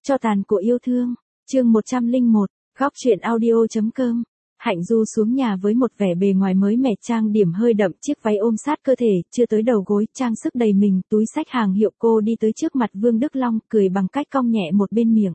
Cho tàn của yêu thương, chương 101, góc truyện audio.com. Hạnh Du xuống nhà với một vẻ bề ngoài mới mẻ, trang điểm hơi đậm, chiếc váy ôm sát cơ thể, chưa tới đầu gối, trang sức đầy mình, túi xách hàng hiệu. Cô đi tới trước mặt Vương Đức Long, cười bằng cách cong nhẹ một bên miệng.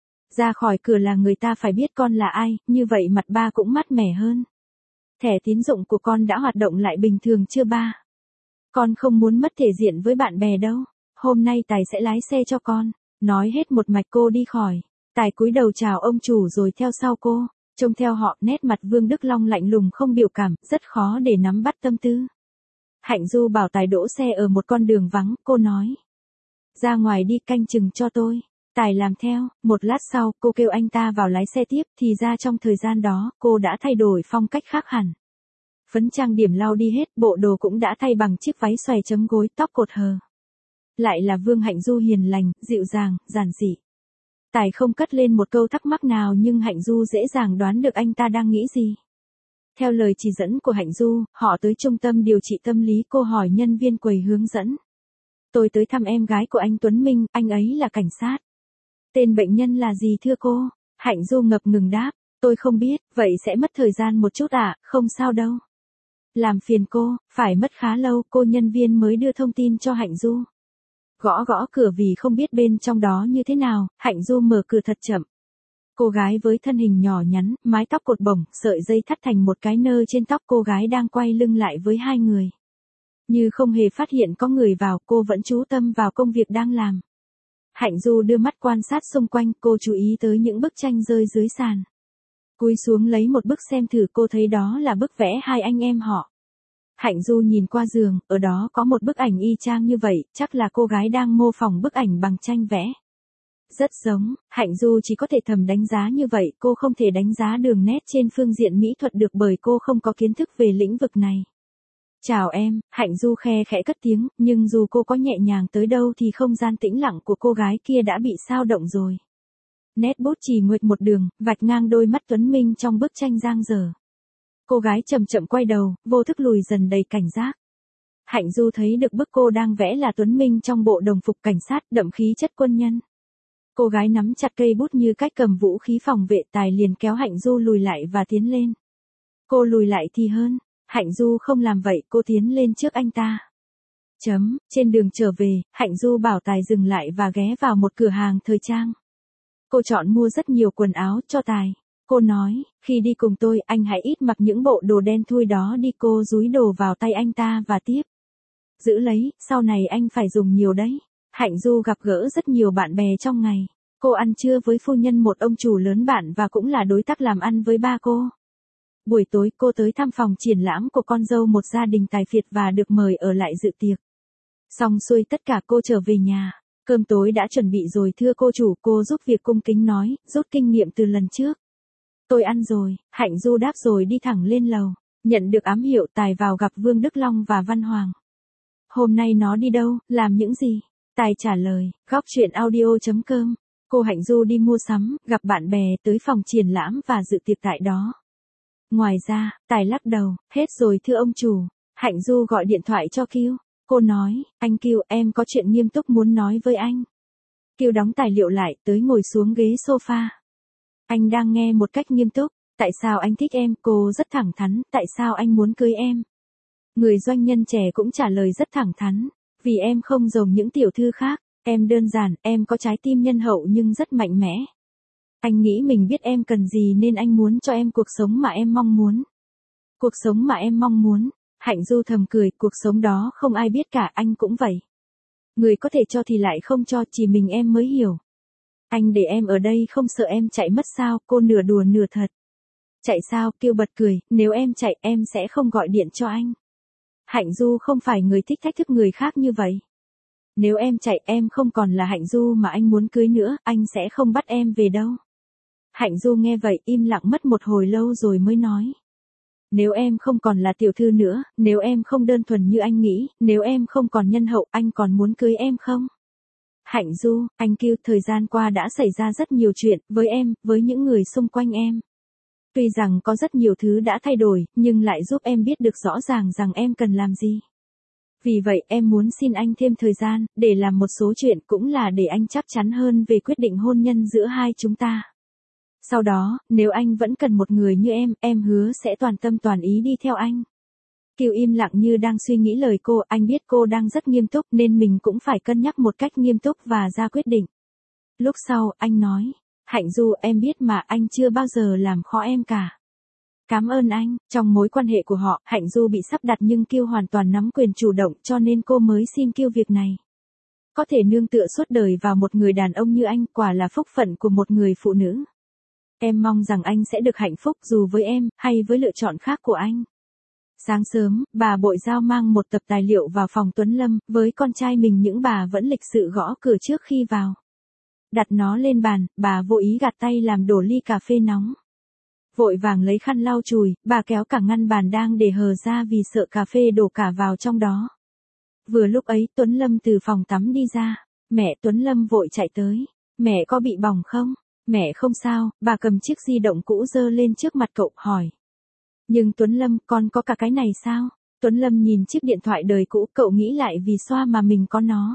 Ra khỏi cửa là người ta phải biết con là ai, như vậy mặt ba cũng mát mẻ hơn. Thẻ tín dụng của con đã hoạt động lại bình thường chưa ba? Con không muốn mất thể diện với bạn bè đâu. Hôm nay Tài sẽ lái xe cho con. Nói hết một mạch cô đi khỏi. Tài cúi đầu chào ông chủ rồi theo sau cô. Trông theo họ, nét mặt Vương Đức Long lạnh lùng không biểu cảm, rất khó để nắm bắt tâm tư. Hạnh Du bảo Tài đỗ xe ở một con đường vắng, cô nói. Ra ngoài đi, canh chừng cho tôi. Tài làm theo, một lát sau, cô kêu anh ta vào lái xe tiếp, thì ra trong thời gian đó, cô đã thay đổi phong cách khác hẳn. Phấn trang điểm lau đi hết, bộ đồ cũng đã thay bằng chiếc váy xòe chấm gối, tóc cột hờ. Lại là Vương Hạnh Du hiền lành, dịu dàng, giản dị. Tài không cất lên một câu thắc mắc nào, nhưng Hạnh Du dễ dàng đoán được anh ta đang nghĩ gì. Theo lời chỉ dẫn của Hạnh Du, họ tới trung tâm điều trị tâm lý. Cô hỏi nhân viên quầy hướng dẫn. Tôi tới thăm em gái của anh Tuấn Minh, anh ấy là cảnh sát. Tên bệnh nhân là gì thưa cô? Hạnh Du ngập ngừng đáp. Tôi không biết, vậy sẽ mất thời gian một chút ạ, không sao đâu. Làm phiền cô, phải mất khá lâu, cô nhân viên mới đưa thông tin cho Hạnh Du. Gõ gõ cửa vì không biết bên trong đó như thế nào, Hạnh Du mở cửa thật chậm. Cô gái với thân hình nhỏ nhắn, mái tóc cột bổng, sợi dây thắt thành một cái nơ trên tóc. Cô gái đang quay lưng lại với hai người. Như không hề phát hiện có người vào, cô vẫn chú tâm vào công việc đang làm. Hạnh Du đưa mắt quan sát xung quanh, cô chú ý tới những bức tranh rơi dưới sàn. Cúi xuống lấy một bức xem thử, cô thấy đó là bức vẽ hai anh em họ. Hạnh Du nhìn qua giường, ở đó có một bức ảnh y chang như vậy, chắc là cô gái đang mô phỏng bức ảnh bằng tranh vẽ. Rất giống, Hạnh Du chỉ có thể thầm đánh giá như vậy, cô không thể đánh giá đường nét trên phương diện mỹ thuật được bởi cô không có kiến thức về lĩnh vực này. Chào em, Hạnh Du khe khẽ cất tiếng, nhưng dù cô có nhẹ nhàng tới đâu thì không gian tĩnh lặng của cô gái kia đã bị xao động rồi. Nét bút chỉ nguệch một đường, vạch ngang đôi mắt Tuấn Minh trong bức tranh dang dở. Cô gái chậm chậm quay đầu, vô thức lùi dần đầy cảnh giác. Hạnh Du thấy được bức cô đang vẽ là Tuấn Minh trong bộ đồng phục cảnh sát, đậm khí chất quân nhân. Cô gái nắm chặt cây bút như cách cầm vũ khí phòng vệ. Tài liền kéo Hạnh Du lùi lại và tiến lên. Cô lùi lại thì hơn. Hạnh Du không làm vậy, cô tiến lên trước anh ta. Trên đường trở về, Hạnh Du bảo Tài dừng lại và ghé vào một cửa hàng thời trang. Cô chọn mua rất nhiều quần áo cho Tài. Cô nói, khi đi cùng tôi, anh hãy ít mặc những bộ đồ đen thui đó đi. Cô dúi đồ vào tay anh ta và tiếp. Giữ lấy, sau này anh phải dùng nhiều đấy. Hạnh Du gặp gỡ rất nhiều bạn bè trong ngày. Cô ăn trưa với phu nhân một ông chủ lớn bạn và cũng là đối tác làm ăn với ba cô. Buổi tối cô tới thăm phòng triển lãm của con dâu một gia đình tài phiệt và được mời ở lại dự tiệc. Xong xuôi tất cả cô trở về nhà. Cơm tối đã chuẩn bị rồi thưa cô chủ, cô giúp việc cung kính nói, rút kinh nghiệm từ lần trước. Tôi ăn rồi, Hạnh Du đáp rồi đi thẳng lên lầu. Nhận được ám hiệu, Tài vào gặp Vương Đức Long và Văn Hoàng. Hôm nay nó đi đâu, làm những gì? Tài trả lời, góc truyện audio.com. Cô Hạnh Du đi mua sắm, gặp bạn bè, tới phòng triển lãm và dự tiệc tại đó. Ngoài ra, Tài lắc đầu, hết rồi thưa ông chủ. Hạnh Du gọi điện thoại cho Kiều. Cô nói, anh Kiều, em có chuyện nghiêm túc muốn nói với anh. Kiều đóng tài liệu lại, tới ngồi xuống ghế sofa. Anh đang nghe một cách nghiêm túc. Tại sao anh thích em? Cô rất thẳng thắn. Tại sao anh muốn cưới em? Người doanh nhân trẻ cũng trả lời rất thẳng thắn. Vì em không giống những tiểu thư khác. Em đơn giản, em có trái tim nhân hậu nhưng rất mạnh mẽ. Anh nghĩ mình biết em cần gì nên anh muốn cho em cuộc sống mà em mong muốn. Cuộc sống mà em mong muốn. Hạnh Du thầm cười, cuộc sống đó không ai biết cả, anh cũng vậy. Người có thể cho thì lại không cho, chỉ mình em mới hiểu. Anh để em ở đây không sợ em chạy mất sao? Cô nửa đùa nửa thật. Chạy sao? Kiều bật cười, nếu em chạy em sẽ không gọi điện cho anh. Hạnh Du không phải người thích thách thức người khác như vậy. Nếu em chạy em không còn là Hạnh Du mà anh muốn cưới nữa, anh sẽ không bắt em về đâu. Hạnh Du nghe vậy im lặng mất một hồi lâu rồi mới nói. Nếu em không còn là tiểu thư nữa, nếu em không đơn thuần như anh nghĩ, nếu em không còn nhân hậu, anh còn muốn cưới em không? Hạnh Du, anh Kiều, thời gian qua đã xảy ra rất nhiều chuyện, với em, với những người xung quanh em. Tuy rằng có rất nhiều thứ đã thay đổi, nhưng lại giúp em biết được rõ ràng rằng em cần làm gì. Vì vậy em muốn xin anh thêm thời gian, để làm một số chuyện cũng là để anh chắc chắn hơn về quyết định hôn nhân giữa hai chúng ta. Sau đó, nếu anh vẫn cần một người như em hứa sẽ toàn tâm toàn ý đi theo anh. Kiều im lặng như đang suy nghĩ lời cô, anh biết cô đang rất nghiêm túc nên mình cũng phải cân nhắc một cách nghiêm túc và ra quyết định. Lúc sau, anh nói, Hạnh Du em biết mà anh chưa bao giờ làm khó em cả. Cảm ơn anh, trong mối quan hệ của họ, Hạnh Du bị sắp đặt nhưng Kiều hoàn toàn nắm quyền chủ động cho nên cô mới xin Kiều việc này. Có thể nương tựa suốt đời vào một người đàn ông như anh quả là phúc phận của một người phụ nữ. Em mong rằng anh sẽ được hạnh phúc dù với em, hay với lựa chọn khác của anh. Sáng sớm, bà Bội Giao mang một tập tài liệu vào phòng Tuấn Lâm, với con trai mình những bà vẫn lịch sự gõ cửa trước khi vào. Đặt nó lên bàn, bà vô ý gạt tay làm đổ ly cà phê nóng. Vội vàng lấy khăn lau chùi, bà kéo cả ngăn bàn đang để hờ ra vì sợ cà phê đổ cả vào trong đó. Vừa lúc ấy Tuấn Lâm từ phòng tắm đi ra, mẹ Tuấn Lâm vội chạy tới. Mẹ có bị bỏng không? Mẹ không sao, bà cầm chiếc di động cũ giơ lên trước mặt cậu, hỏi. Nhưng Tuấn Lâm, con có cả cái này sao? Tuấn Lâm nhìn chiếc điện thoại đời cũ, cậu nghĩ lại vì xoa mà mình có nó.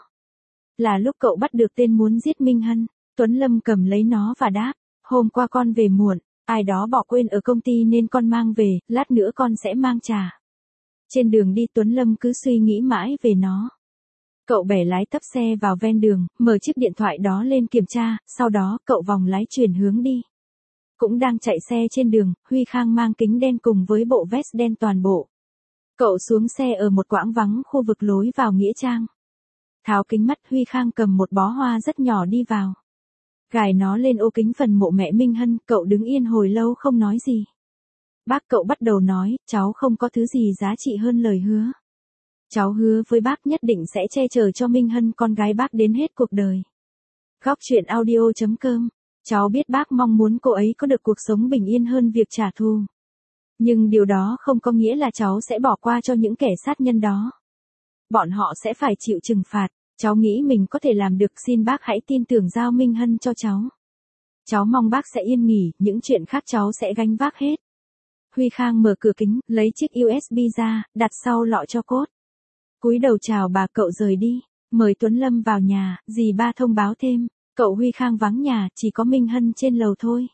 Là lúc cậu bắt được tên muốn giết Minh Hân. Tuấn Lâm cầm lấy nó và đáp, hôm qua con về muộn, ai đó bỏ quên ở công ty nên con mang về, lát nữa con sẽ mang trả. Trên đường đi Tuấn Lâm cứ suy nghĩ mãi về nó. Cậu bẻ lái tấp xe vào ven đường, mở chiếc điện thoại đó lên kiểm tra, sau đó cậu vòng lái chuyển hướng đi. Cũng đang chạy xe trên đường, Huy Khang mang kính đen cùng với bộ vest đen toàn bộ. Cậu xuống xe ở một quãng vắng khu vực lối vào nghĩa trang. Tháo kính mắt, Huy Khang cầm một bó hoa rất nhỏ đi vào. Gài nó lên ô kính phần mộ mẹ Minh Hân, cậu đứng yên hồi lâu không nói gì. Bác cậu bắt đầu nói, cháu không có thứ gì giá trị hơn lời hứa. Cháu hứa với bác nhất định sẽ che chở cho Minh Hân con gái bác đến hết cuộc đời. Góc truyện audio.com. Cháu biết bác mong muốn cô ấy có được cuộc sống bình yên hơn việc trả thù. Nhưng điều đó không có nghĩa là cháu sẽ bỏ qua cho những kẻ sát nhân đó. Bọn họ sẽ phải chịu trừng phạt. Cháu nghĩ mình có thể làm được, xin bác hãy tin tưởng giao Minh Hân cho cháu. Cháu mong bác sẽ yên nghỉ, những chuyện khác cháu sẽ gánh vác hết. Huy Khang mở cửa kính, lấy chiếc USB ra, đặt sau lọ cho cốt. Cúi đầu chào bà, cậu rời đi. Mời Tuấn Lâm vào nhà, dì ba thông báo thêm. Cậu Huy Khang vắng nhà, chỉ có Minh Hân trên lầu thôi.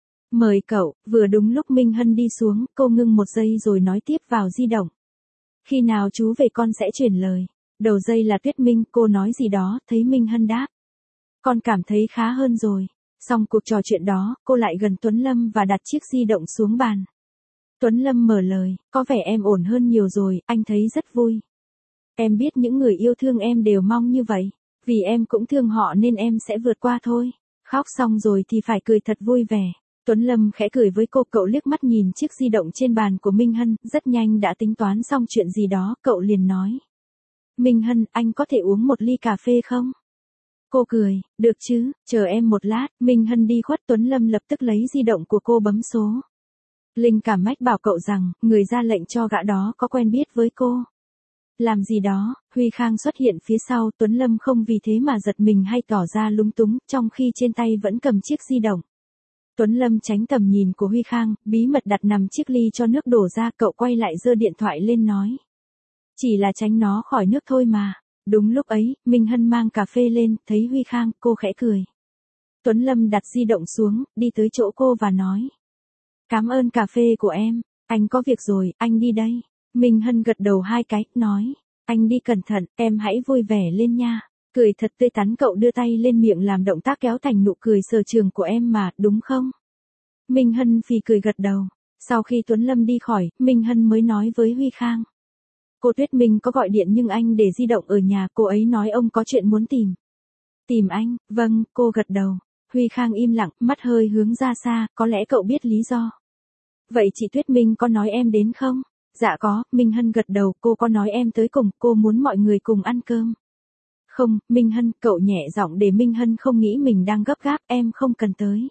Mời cậu, vừa đúng lúc Minh Hân đi xuống, cô ngưng một giây rồi nói tiếp vào di động. Khi nào chú về con sẽ chuyển lời. Đầu dây là Tuyết Minh, cô nói gì đó, thấy Minh Hân đáp. Con cảm thấy khá hơn rồi. Xong cuộc trò chuyện đó, cô lại gần Tuấn Lâm và đặt chiếc di động xuống bàn. Tuấn Lâm mở lời, có vẻ em ổn hơn nhiều rồi, anh thấy rất vui. Em biết những người yêu thương em đều mong như vậy. Vì em cũng thương họ nên em sẽ vượt qua thôi. Khóc xong rồi thì phải cười thật vui vẻ. Tuấn Lâm khẽ cười với cô, cậu liếc mắt nhìn chiếc di động trên bàn của Minh Hân, rất nhanh đã tính toán xong chuyện gì đó, cậu liền nói. Minh Hân, anh có thể uống một ly cà phê không? Cô cười, được chứ, chờ em một lát. Minh Hân đi khuất, Tuấn Lâm lập tức lấy di động của cô bấm số. Linh cảm mách bảo cậu rằng, người ra lệnh cho gã đó có quen biết với cô. Làm gì đó, Huy Khang xuất hiện phía sau, Tuấn Lâm không vì thế mà giật mình hay tỏ ra lúng túng, trong khi trên tay vẫn cầm chiếc di động. Tuấn Lâm tránh tầm nhìn của Huy Khang, bí mật đặt nằm chiếc ly cho nước đổ ra, cậu quay lại giơ điện thoại lên nói. Chỉ là tránh nó khỏi nước thôi mà. Đúng lúc ấy, Minh Hân mang cà phê lên, thấy Huy Khang, cô khẽ cười. Tuấn Lâm đặt di động xuống, đi tới chỗ cô và nói. Cảm ơn cà phê của em, anh có việc rồi, anh đi đây. Minh Hân gật đầu hai cái, nói. Anh đi cẩn thận, em hãy vui vẻ lên nha. Cười thật tươi tắn, cậu đưa tay lên miệng làm động tác kéo thành nụ cười sở trường của em mà, đúng không? Minh Hân phì cười gật đầu. Sau khi Tuấn Lâm đi khỏi, Minh Hân mới nói với Huy Khang. Cô Tuyết Minh có gọi điện nhưng anh để di động ở nhà, cô ấy nói ông có chuyện muốn tìm. Tìm anh, vâng, cô gật đầu. Huy Khang im lặng, mắt hơi hướng ra xa, có lẽ cậu biết lý do. Vậy chị Tuyết Minh có nói em đến không? Dạ có, Minh Hân gật đầu, cô có nói em tới cùng, cô muốn mọi người cùng ăn cơm. Không, Minh Hân, cậu nhẹ giọng để Minh Hân không nghĩ mình đang gấp gáp, em không cần tới.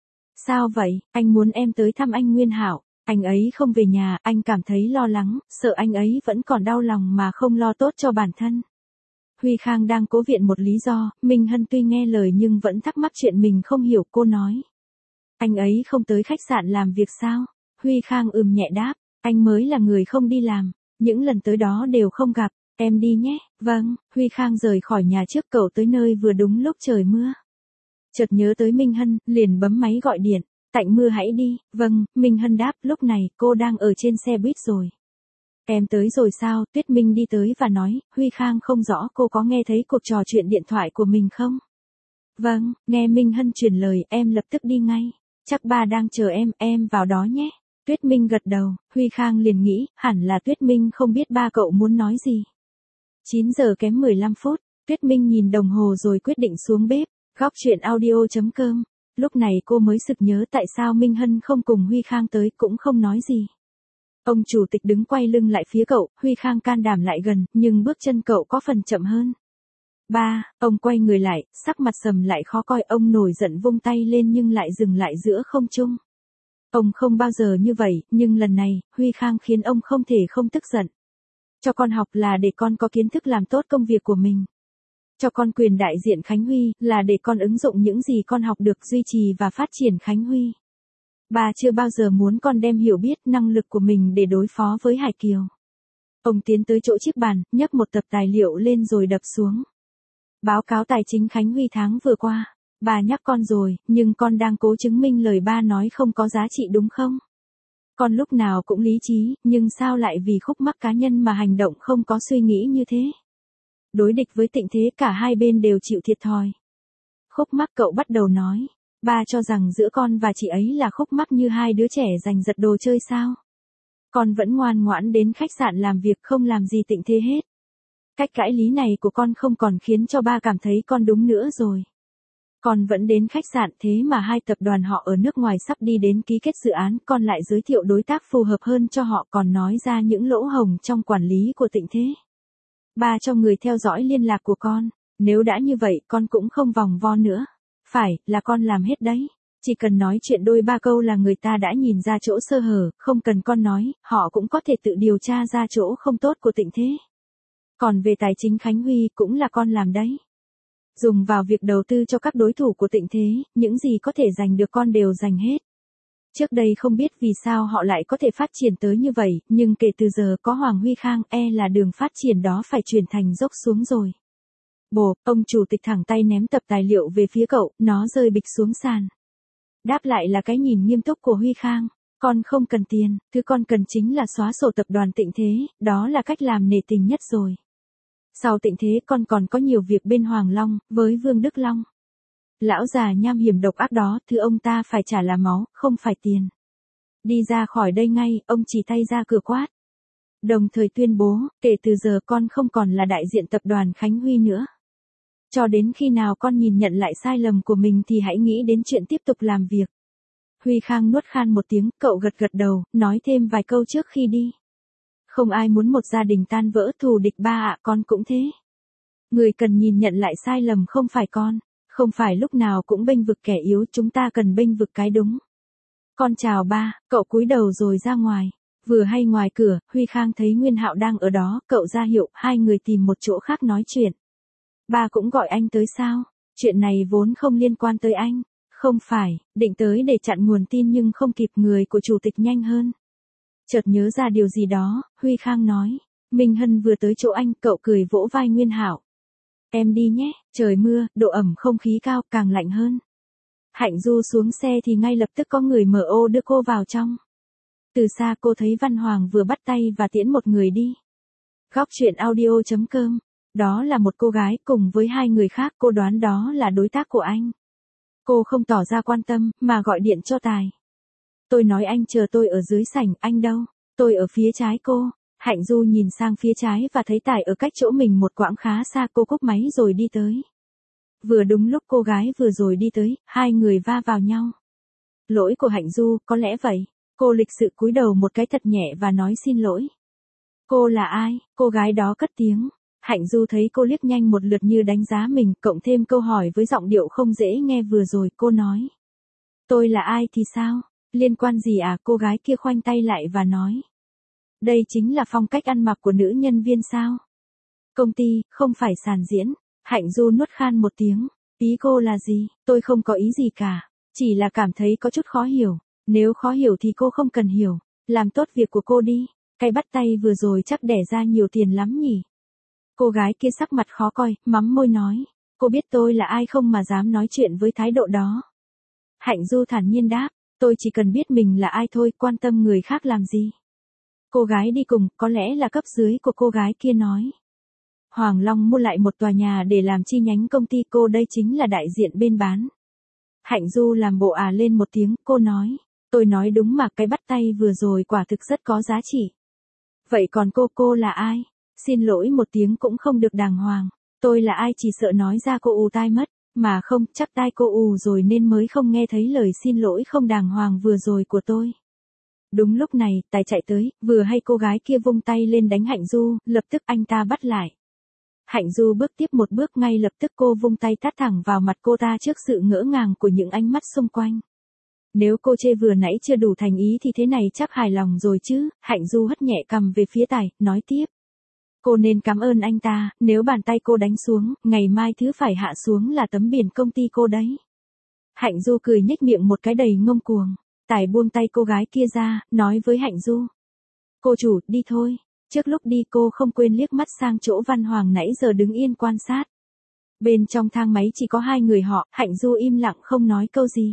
Sao vậy, anh muốn em tới thăm anh Nguyên Hạo. Anh ấy không về nhà, anh cảm thấy lo lắng, sợ anh ấy vẫn còn đau lòng mà không lo tốt cho bản thân. Huy Khang đang cố viện một lý do, Minh Hân tuy nghe lời nhưng vẫn thắc mắc chuyện mình không hiểu, cô nói. Anh ấy không tới khách sạn làm việc sao? Huy Khang nhẹ đáp, anh mới là người không đi làm, những lần tới đó đều không gặp. Em đi nhé. Vâng, Huy Khang rời khỏi nhà trước cậu tới nơi vừa đúng lúc trời mưa. Chợt nhớ tới Minh Hân, liền bấm máy gọi điện. Tạnh mưa hãy đi. Vâng, Minh Hân đáp, lúc này cô đang ở trên xe buýt rồi. Em tới rồi sao? Tuyết Minh đi tới và nói, Huy Khang không rõ cô có nghe thấy cuộc trò chuyện điện thoại của mình không? Vâng, nghe Minh Hân truyền lời, em lập tức đi ngay. Chắc ba đang chờ em vào đó nhé. Tuyết Minh gật đầu, Huy Khang liền nghĩ, hẳn là Tuyết Minh không biết ba cậu muốn nói gì. 9 giờ kém 15 phút, Tuyết Minh nhìn đồng hồ rồi quyết định xuống bếp. Góc chuyện audio.com. Lúc này cô mới sực nhớ tại sao Minh Hân không cùng Huy Khang tới cũng không nói gì. Ông chủ tịch đứng quay lưng lại phía cậu, Huy Khang can đảm lại gần, nhưng bước chân cậu có phần chậm hơn. Ba, ông quay người lại, sắc mặt sầm lại khó coi, ông nổi giận vung tay lên nhưng lại dừng lại giữa không trung. Ông không bao giờ như vậy, nhưng lần này, Huy Khang khiến ông không thể không tức giận. Cho con học là để con có kiến thức làm tốt công việc của mình. Cho con quyền đại diện Khánh Huy, là để con ứng dụng những gì con học được duy trì và phát triển Khánh Huy. Ba chưa bao giờ muốn con đem hiểu biết năng lực của mình để đối phó với Hải Kiều. Ông tiến tới chỗ chiếc bàn, nhấc một tập tài liệu lên rồi đập xuống. Báo cáo tài chính Khánh Huy tháng vừa qua. Bà nhắc con rồi, nhưng con đang cố chứng minh lời ba nói không có giá trị đúng không? Con lúc nào cũng lý trí, nhưng sao lại vì khúc mắc cá nhân mà hành động không có suy nghĩ như thế? Đối địch với Tịnh Thế cả hai bên đều chịu thiệt thòi. Khúc mắc cậu bắt đầu nói. Ba cho rằng giữa con và chị ấy là khúc mắc như hai đứa trẻ giành giật đồ chơi sao? Con vẫn ngoan ngoãn đến khách sạn làm việc không làm gì Tịnh Thế hết. Cách cãi lý này của con không còn khiến cho ba cảm thấy con đúng nữa rồi. Con vẫn đến khách sạn thế mà hai tập đoàn họ ở nước ngoài sắp đi đến ký kết dự án, con lại giới thiệu đối tác phù hợp hơn cho họ, còn nói ra những lỗ hổng trong quản lý của Tịnh Thế. Ba cho người theo dõi liên lạc của con, nếu đã như vậy con cũng không vòng vo nữa. Phải, là con làm hết đấy. Chỉ cần nói chuyện đôi ba câu là người ta đã nhìn ra chỗ sơ hở, không cần con nói, họ cũng có thể tự điều tra ra chỗ không tốt của Tịnh Thế. Còn về tài chính Khánh Huy cũng là con làm đấy. Dùng vào việc đầu tư cho các đối thủ của Tịnh Thế, những gì có thể giành được con đều giành hết. Trước đây không biết vì sao họ lại có thể phát triển tới như vậy, nhưng kể từ giờ có Hoàng Huy Khang, là đường phát triển đó phải chuyển thành dốc xuống rồi. Bồ, ông chủ tịch thẳng tay ném tập tài liệu về phía cậu, nó rơi bịch xuống sàn. Đáp lại là cái nhìn nghiêm túc của Huy Khang. Con không cần tiền, thứ con cần chính là xóa sổ tập đoàn Tịnh Thế, đó là cách làm nể tình nhất rồi. Sau Tịnh Thế con còn có nhiều việc bên Hoàng Long, với Vương Đức Long. Lão già nham hiểm độc ác đó, thứ ông ta phải trả là máu, không phải tiền. Đi ra khỏi đây ngay, ông chỉ tay ra cửa quát. Đồng thời tuyên bố, kể từ giờ con không còn là đại diện tập đoàn Khánh Huy nữa. Cho đến khi nào con nhìn nhận lại sai lầm của mình thì hãy nghĩ đến chuyện tiếp tục làm việc. Huy Khang nuốt khan một tiếng, cậu gật gật đầu, nói thêm vài câu trước khi đi. Không ai muốn một gia đình tan vỡ, thù địch ba ạ, con cũng thế. Người cần nhìn nhận lại sai lầm không phải con, không phải lúc nào cũng bênh vực kẻ yếu, chúng ta cần bênh vực cái đúng. Con chào ba, cậu cúi đầu rồi ra ngoài. Vừa hay ngoài cửa, Huy Khang thấy Nguyên Hạo đang ở đó, cậu ra hiệu, hai người tìm một chỗ khác nói chuyện. Ba cũng gọi anh tới sao? Chuyện này vốn không liên quan tới anh. Không phải, định tới để chặn nguồn tin nhưng không kịp, người của chủ tịch nhanh hơn. Chợt nhớ ra điều gì đó, Huy Khang nói. Minh Hân vừa tới chỗ anh, cậu cười vỗ vai Nguyên Hạo. Em đi nhé, trời mưa, độ ẩm không khí cao, càng lạnh hơn. Hạnh Du xuống xe thì ngay lập tức có người mở ô đưa cô vào trong. Từ xa cô thấy Văn Hoàng vừa bắt tay và tiễn một người đi. Góc chuyện audio.com. Đó là một cô gái cùng với hai người khác, cô đoán đó là đối tác của anh. Cô không tỏ ra quan tâm, mà gọi điện cho Tài. Tôi nói anh chờ tôi ở dưới sảnh, anh đâu? Tôi ở phía trái cô. Hạnh Du nhìn sang phía trái và thấy Tài ở cách chỗ mình một quãng khá xa, cô cúp máy rồi đi tới. Vừa đúng lúc cô gái vừa rồi đi tới, hai người va vào nhau. Lỗi của Hạnh Du, có lẽ vậy. Cô lịch sự cúi đầu một cái thật nhẹ và nói xin lỗi. Cô là ai? Cô gái đó cất tiếng. Hạnh Du thấy cô liếc nhanh một lượt như đánh giá mình, cộng thêm câu hỏi với giọng điệu không dễ nghe vừa rồi, cô nói. Tôi là ai thì sao? Liên quan gì à? Cô gái kia khoanh tay lại và nói. Đây chính là phong cách ăn mặc của nữ nhân viên sao? Công ty, không phải sàn diễn. Hạnh Du nuốt khan một tiếng. Ý cô là gì? Tôi không có ý gì cả. Chỉ là cảm thấy có chút khó hiểu. Nếu khó hiểu thì cô không cần hiểu. Làm tốt việc của cô đi. Cái bắt tay vừa rồi chắc đẻ ra nhiều tiền lắm nhỉ? Cô gái kia sắc mặt khó coi, mắm môi nói. Cô biết tôi là ai không mà dám nói chuyện với thái độ đó. Hạnh Du thản nhiên đáp. Tôi chỉ cần biết mình là ai thôi, quan tâm người khác làm gì. Cô gái đi cùng, có lẽ là cấp dưới của cô gái kia nói. Hoàng Long mua lại một tòa nhà để làm chi nhánh công ty cô, đây chính là đại diện bên bán. Hạnh Du làm bộ lên một tiếng, cô nói. Tôi nói đúng mà, cái bắt tay vừa rồi quả thực rất có giá trị. Vậy còn cô là ai? Xin lỗi một tiếng cũng không được đàng hoàng. Tôi là ai chỉ sợ nói ra cô ù tai mất. Mà không, chắc tai cô ù rồi nên mới không nghe thấy lời xin lỗi không đàng hoàng vừa rồi của tôi. Đúng lúc này, Tài chạy tới, vừa hay cô gái kia vung tay lên đánh Hạnh Du, lập tức anh ta bắt lại. Hạnh Du bước tiếp một bước, ngay lập tức cô vung tay tát thẳng vào mặt cô ta trước sự ngỡ ngàng của những ánh mắt xung quanh. Nếu cô chê vừa nãy chưa đủ thành ý thì thế này chắc hài lòng rồi chứ. Hạnh Du hất nhẹ cằm về phía Tài, nói tiếp. Cô nên cảm ơn anh ta, nếu bàn tay cô đánh xuống, ngày mai thứ phải hạ xuống là tấm biển công ty cô đấy. Hạnh Du cười nhếch miệng một cái đầy ngông cuồng. Tài buông tay cô gái kia ra, nói với Hạnh Du. Cô chủ, đi thôi. Trước lúc đi cô không quên liếc mắt sang chỗ Văn Hoàng nãy giờ đứng yên quan sát. Bên trong thang máy chỉ có hai người họ, Hạnh Du im lặng không nói câu gì.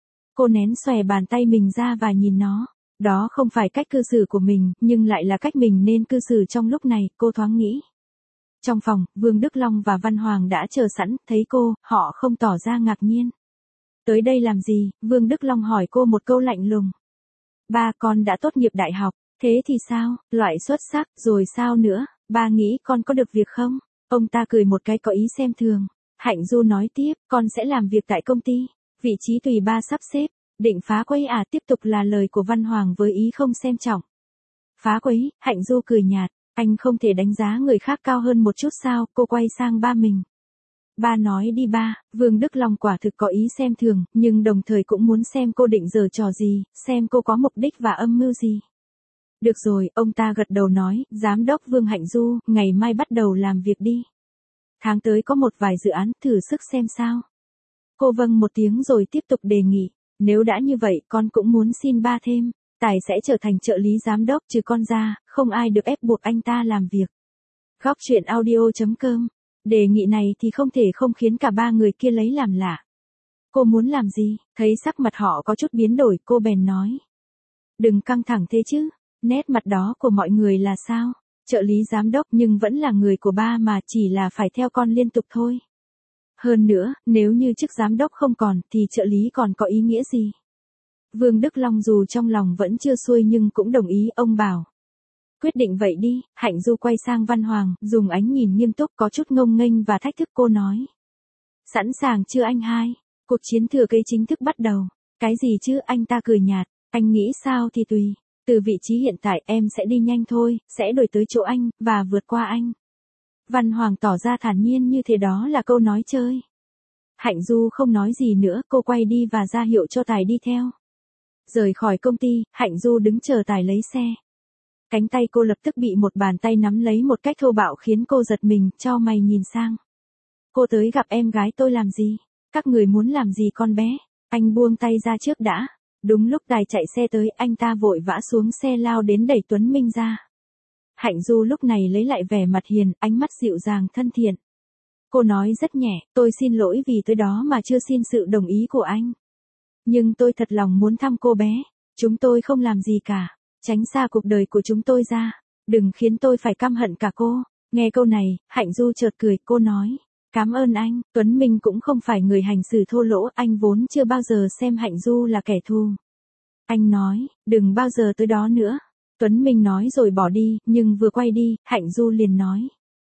Cô nén xòe bàn tay mình ra và nhìn nó. Đó không phải cách cư xử của mình, nhưng lại là cách mình nên cư xử trong lúc này, cô thoáng nghĩ. Trong phòng, Vương Đức Long và Văn Hoàng đã chờ sẵn, thấy cô, họ không tỏ ra ngạc nhiên. Tới đây làm gì? Vương Đức Long hỏi cô một câu lạnh lùng. Ba, con đã tốt nghiệp đại học, thế thì sao? Loại xuất sắc, rồi sao nữa? Ba nghĩ con có được việc không? Ông ta cười một cái có ý xem thường. Hạnh Du nói tiếp, con sẽ làm việc tại công ty. Vị trí tùy ba sắp xếp. Định phá quấy à? Tiếp tục là lời của Văn Hoàng với ý không xem trọng. Phá quấy, Hạnh Du cười nhạt. Anh không thể đánh giá người khác cao hơn một chút sao? Cô quay sang ba mình. Ba nói đi ba. Vương Đức Long quả thực có ý xem thường, nhưng đồng thời cũng muốn xem cô định giở trò gì, xem cô có mục đích và âm mưu gì. Được rồi, ông ta gật đầu nói, Giám đốc Vương Hạnh Du, ngày mai bắt đầu làm việc đi. Tháng tới có một vài dự án, thử sức xem sao. Cô vâng một tiếng rồi tiếp tục đề nghị, nếu đã như vậy con cũng muốn xin ba thêm. Tài sẽ trở thành trợ lý giám đốc, trừ con ra, không ai được ép buộc anh ta làm việc. Góc truyện audio.com. Đề nghị này thì không thể không khiến cả ba người kia lấy làm lạ. Cô muốn làm gì? Thấy sắc mặt họ có chút biến đổi, cô bèn nói. Đừng căng thẳng thế chứ. Nét mặt đó của mọi người là sao? Trợ lý giám đốc nhưng vẫn là người của ba mà, chỉ là phải theo con liên tục thôi. Hơn nữa, nếu như chức giám đốc không còn thì trợ lý còn có ý nghĩa gì? Vương Đức Long dù trong lòng vẫn chưa xuôi nhưng cũng đồng ý, ông bảo. Quyết định vậy đi. Hạnh Du quay sang Văn Hoàng, dùng ánh nhìn nghiêm túc có chút ngông nghênh và thách thức, cô nói. Sẵn sàng chưa anh hai? Cuộc chiến thừa kế chính thức bắt đầu. Cái gì chứ? Anh ta cười nhạt. Anh nghĩ sao thì tùy. Từ vị trí hiện tại em sẽ đi nhanh thôi, sẽ đuổi tới chỗ anh, và vượt qua anh. Văn Hoàng tỏ ra thản nhiên như thế đó là câu nói chơi. Hạnh Du không nói gì nữa, cô quay đi và ra hiệu cho Tài đi theo. Rời khỏi công ty, Hạnh Du đứng chờ Tài lấy xe. Cánh tay cô lập tức bị một bàn tay nắm lấy một cách thô bạo khiến cô giật mình, chau mày nhìn sang. Cô tới gặp em gái tôi làm gì? Các người muốn làm gì con bé? Anh buông tay ra trước đã. Đúng lúc Tài chạy xe tới, anh ta vội vã xuống xe lao đến đẩy Tuấn Minh ra. Hạnh Du lúc này lấy lại vẻ mặt hiền, ánh mắt dịu dàng thân thiện. Cô nói rất nhẹ, tôi xin lỗi vì tới đó mà chưa xin sự đồng ý của anh. Nhưng tôi thật lòng muốn thăm cô bé. Chúng tôi không làm gì cả. Tránh xa cuộc đời của chúng tôi ra. Đừng khiến tôi phải căm hận cả cô. Nghe câu này, Hạnh Du chợt cười, cô nói. Cảm ơn anh. Tuấn Minh cũng không phải người hành xử thô lỗ, anh vốn chưa bao giờ xem Hạnh Du là kẻ thù. Anh nói, đừng bao giờ tới đó nữa. Tuấn Minh nói rồi bỏ đi, nhưng vừa quay đi, Hạnh Du liền nói.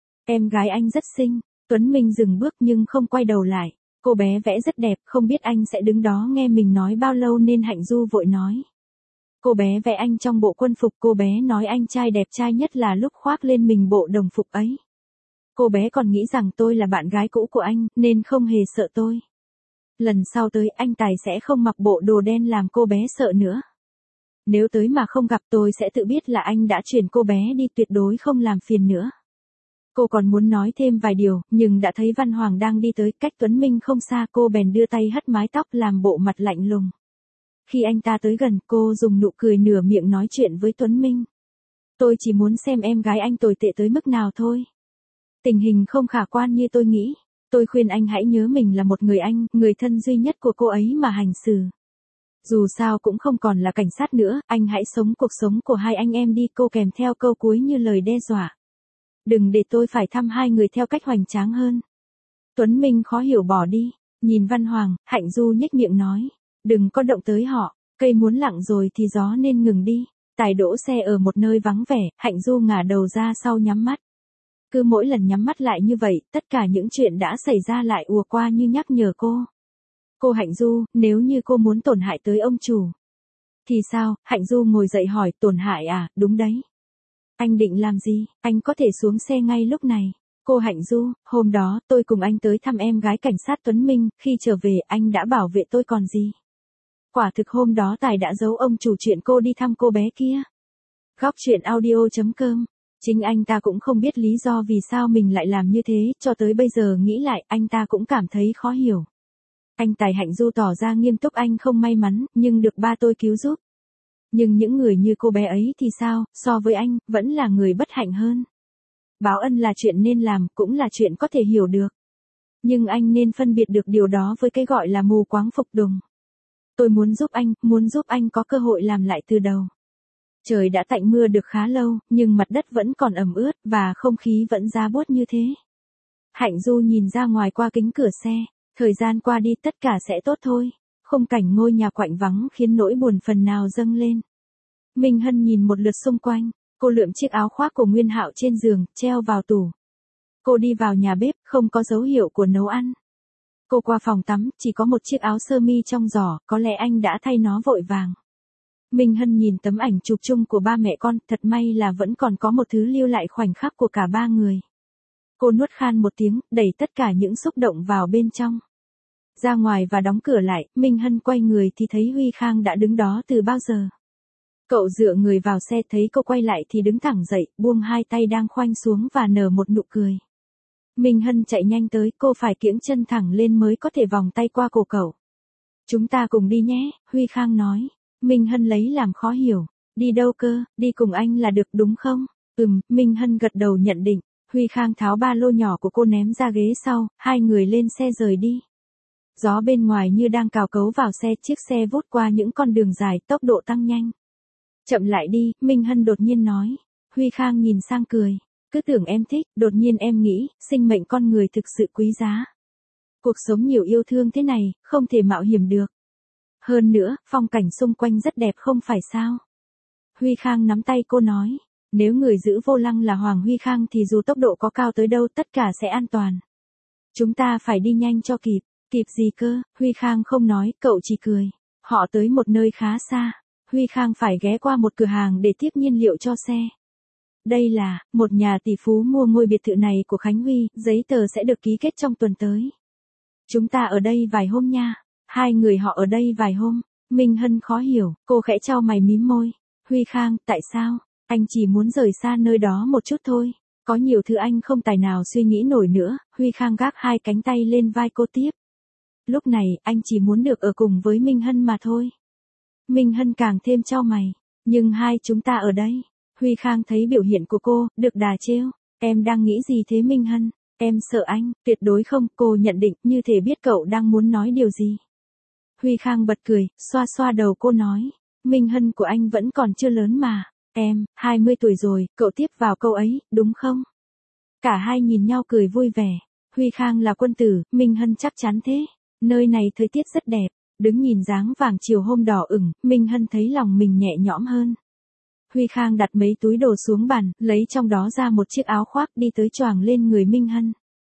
Em gái anh rất xinh. Tuấn Minh dừng bước nhưng không quay đầu lại. Cô bé vẽ rất đẹp, không biết anh sẽ đứng đó nghe mình nói bao lâu nên Hạnh Du vội nói. Cô bé vẽ anh trong bộ quân phục, cô bé nói anh trai đẹp trai nhất là lúc khoác lên mình bộ đồng phục ấy. Cô bé còn nghĩ rằng tôi là bạn gái cũ của anh, nên không hề sợ tôi. Lần sau tới anh Tài sẽ không mặc bộ đồ đen làm cô bé sợ nữa. Nếu tới mà không gặp tôi sẽ tự biết là anh đã chuyển cô bé đi, tuyệt đối không làm phiền nữa. Cô còn muốn nói thêm vài điều, nhưng đã thấy Văn Hoàng đang đi tới, cách Tuấn Minh không xa, cô bèn đưa tay hất mái tóc làm bộ mặt lạnh lùng. Khi anh ta tới gần, cô dùng nụ cười nửa miệng nói chuyện với Tuấn Minh. Tôi chỉ muốn xem em gái anh tồi tệ tới mức nào thôi. Tình hình không khả quan như tôi nghĩ. Tôi khuyên anh hãy nhớ mình là một người anh, người thân duy nhất của cô ấy mà hành xử. Dù sao cũng không còn là cảnh sát nữa, anh hãy sống cuộc sống của hai anh em đi, cô kèm theo câu cuối như lời đe dọa. Đừng để tôi phải thăm hai người theo cách hoành tráng hơn. Tuấn Minh khó hiểu bỏ đi, nhìn Văn Hoàng, Hạnh Du nhếch miệng nói. Đừng có động tới họ, cây muốn lặng rồi thì gió nên ngừng đi. Tài đỗ xe ở một nơi vắng vẻ, Hạnh Du ngả đầu ra sau nhắm mắt. Cứ mỗi lần nhắm mắt lại như vậy, tất cả những chuyện đã xảy ra lại ùa qua như nhắc nhở cô. Cô Hạnh Du, nếu như cô muốn tổn hại tới ông chủ. Thì sao? Hạnh Du ngồi dậy hỏi, tổn hại à, đúng đấy. Anh định làm gì? Anh có thể xuống xe ngay lúc này. Cô Hạnh Du, hôm đó tôi cùng anh tới thăm em gái cảnh sát Tuấn Minh, khi trở về anh đã bảo vệ tôi còn gì. Quả thực hôm đó Tài đã giấu ông chủ chuyện cô đi thăm cô bé kia. Góc truyện audio.com. Chính anh ta cũng không biết lý do vì sao mình lại làm như thế, cho tới bây giờ nghĩ lại anh ta cũng cảm thấy khó hiểu. Anh Tài. Hạnh Du tỏ ra nghiêm túc, anh không may mắn, nhưng được ba tôi cứu giúp. Nhưng những người như cô bé ấy thì sao, so với anh, vẫn là người bất hạnh hơn. Báo ân là chuyện nên làm, cũng là chuyện có thể hiểu được. Nhưng anh nên phân biệt được điều đó với cái gọi là mù quáng phục tùng. Tôi muốn giúp anh có cơ hội làm lại từ đầu. Trời đã tạnh mưa được khá lâu, nhưng mặt đất vẫn còn ẩm ướt, và không khí vẫn giá buốt như thế. Hạnh Du nhìn ra ngoài qua kính cửa xe, thời gian qua đi tất cả sẽ tốt thôi. Khung cảnh ngôi nhà quạnh vắng khiến nỗi buồn phần nào dâng lên. Minh Hân nhìn một lượt xung quanh, cô lượm chiếc áo khoác của Nguyên Hạo trên giường, treo vào tủ. Cô đi vào nhà bếp, không có dấu hiệu của nấu ăn. Cô qua phòng tắm, chỉ có một chiếc áo sơ mi trong giỏ, có lẽ anh đã thay nó vội vàng. Minh Hân nhìn tấm ảnh chụp chung của ba mẹ con, thật may là vẫn còn có một thứ lưu lại khoảnh khắc của cả ba người. Cô nuốt khan một tiếng, đẩy tất cả những xúc động vào bên trong. Ra ngoài và đóng cửa lại, Minh Hân quay người thì thấy Huy Khang đã đứng đó từ bao giờ. Cậu dựa người vào xe, thấy cô quay lại thì đứng thẳng dậy, buông hai tay đang khoanh xuống và nở một nụ cười. Minh Hân chạy nhanh tới, cô phải kiễng chân thẳng lên mới có thể vòng tay qua cổ cậu. Chúng ta cùng đi nhé, Huy Khang nói. Minh Hân lấy làm khó hiểu. Đi đâu cơ, đi cùng anh là được đúng không? Minh Hân gật đầu nhận định. Huy Khang tháo ba lô nhỏ của cô ném ra ghế sau, hai người lên xe rời đi. Gió bên ngoài như đang cào cấu vào xe, chiếc xe vút qua những con đường dài, tốc độ tăng nhanh. Chậm lại đi, Minh Hân đột nhiên nói. Huy Khang nhìn sang cười. Cứ tưởng em thích, đột nhiên em nghĩ, sinh mệnh con người thực sự quý giá. Cuộc sống nhiều yêu thương thế này, không thể mạo hiểm được. Hơn nữa, phong cảnh xung quanh rất đẹp không phải sao? Huy Khang nắm tay cô nói. Nếu người giữ vô lăng là Hoàng Huy Khang thì dù tốc độ có cao tới đâu tất cả sẽ an toàn. Chúng ta phải đi nhanh cho kịp. Kịp gì cơ? Huy Khang không nói, cậu chỉ cười. Họ tới một nơi khá xa. Huy Khang phải ghé qua một cửa hàng để tiếp nhiên liệu cho xe. Đây là, một nhà tỷ phú mua ngôi biệt thự này của Khánh Huy, giấy tờ sẽ được ký kết trong tuần tới. Chúng ta ở đây vài hôm nha. Hai người họ ở đây vài hôm. Minh Hân khó hiểu, cô khẽ chau mày mím môi. Huy Khang, tại sao? Anh chỉ muốn rời xa nơi đó một chút thôi. Có nhiều thứ anh không tài nào suy nghĩ nổi nữa. Huy Khang gác hai cánh tay lên vai cô tiếp. Lúc này, anh chỉ muốn được ở cùng với Minh Hân mà thôi. Minh Hân càng thêm chau mày. Nhưng hai chúng ta ở đây. Huy Khang thấy biểu hiện của cô, được đà trêu. Em đang nghĩ gì thế Minh Hân? Em sợ anh, tuyệt đối không, cô nhận định, như thể biết cậu đang muốn nói điều gì. Huy Khang bật cười, xoa xoa đầu cô nói. Minh Hân của anh vẫn còn chưa lớn mà. Em, 20 tuổi rồi, cậu tiếp vào câu ấy, đúng không? Cả hai nhìn nhau cười vui vẻ. Huy Khang là quân tử, Minh Hân chắc chắn thế. Nơi này thời tiết rất đẹp. Đứng nhìn dáng vàng chiều hôm đỏ ửng, Minh Hân thấy lòng mình nhẹ nhõm hơn. Huy Khang đặt mấy túi đồ xuống bàn, lấy trong đó ra một chiếc áo khoác đi tới choàng lên người Minh Hân.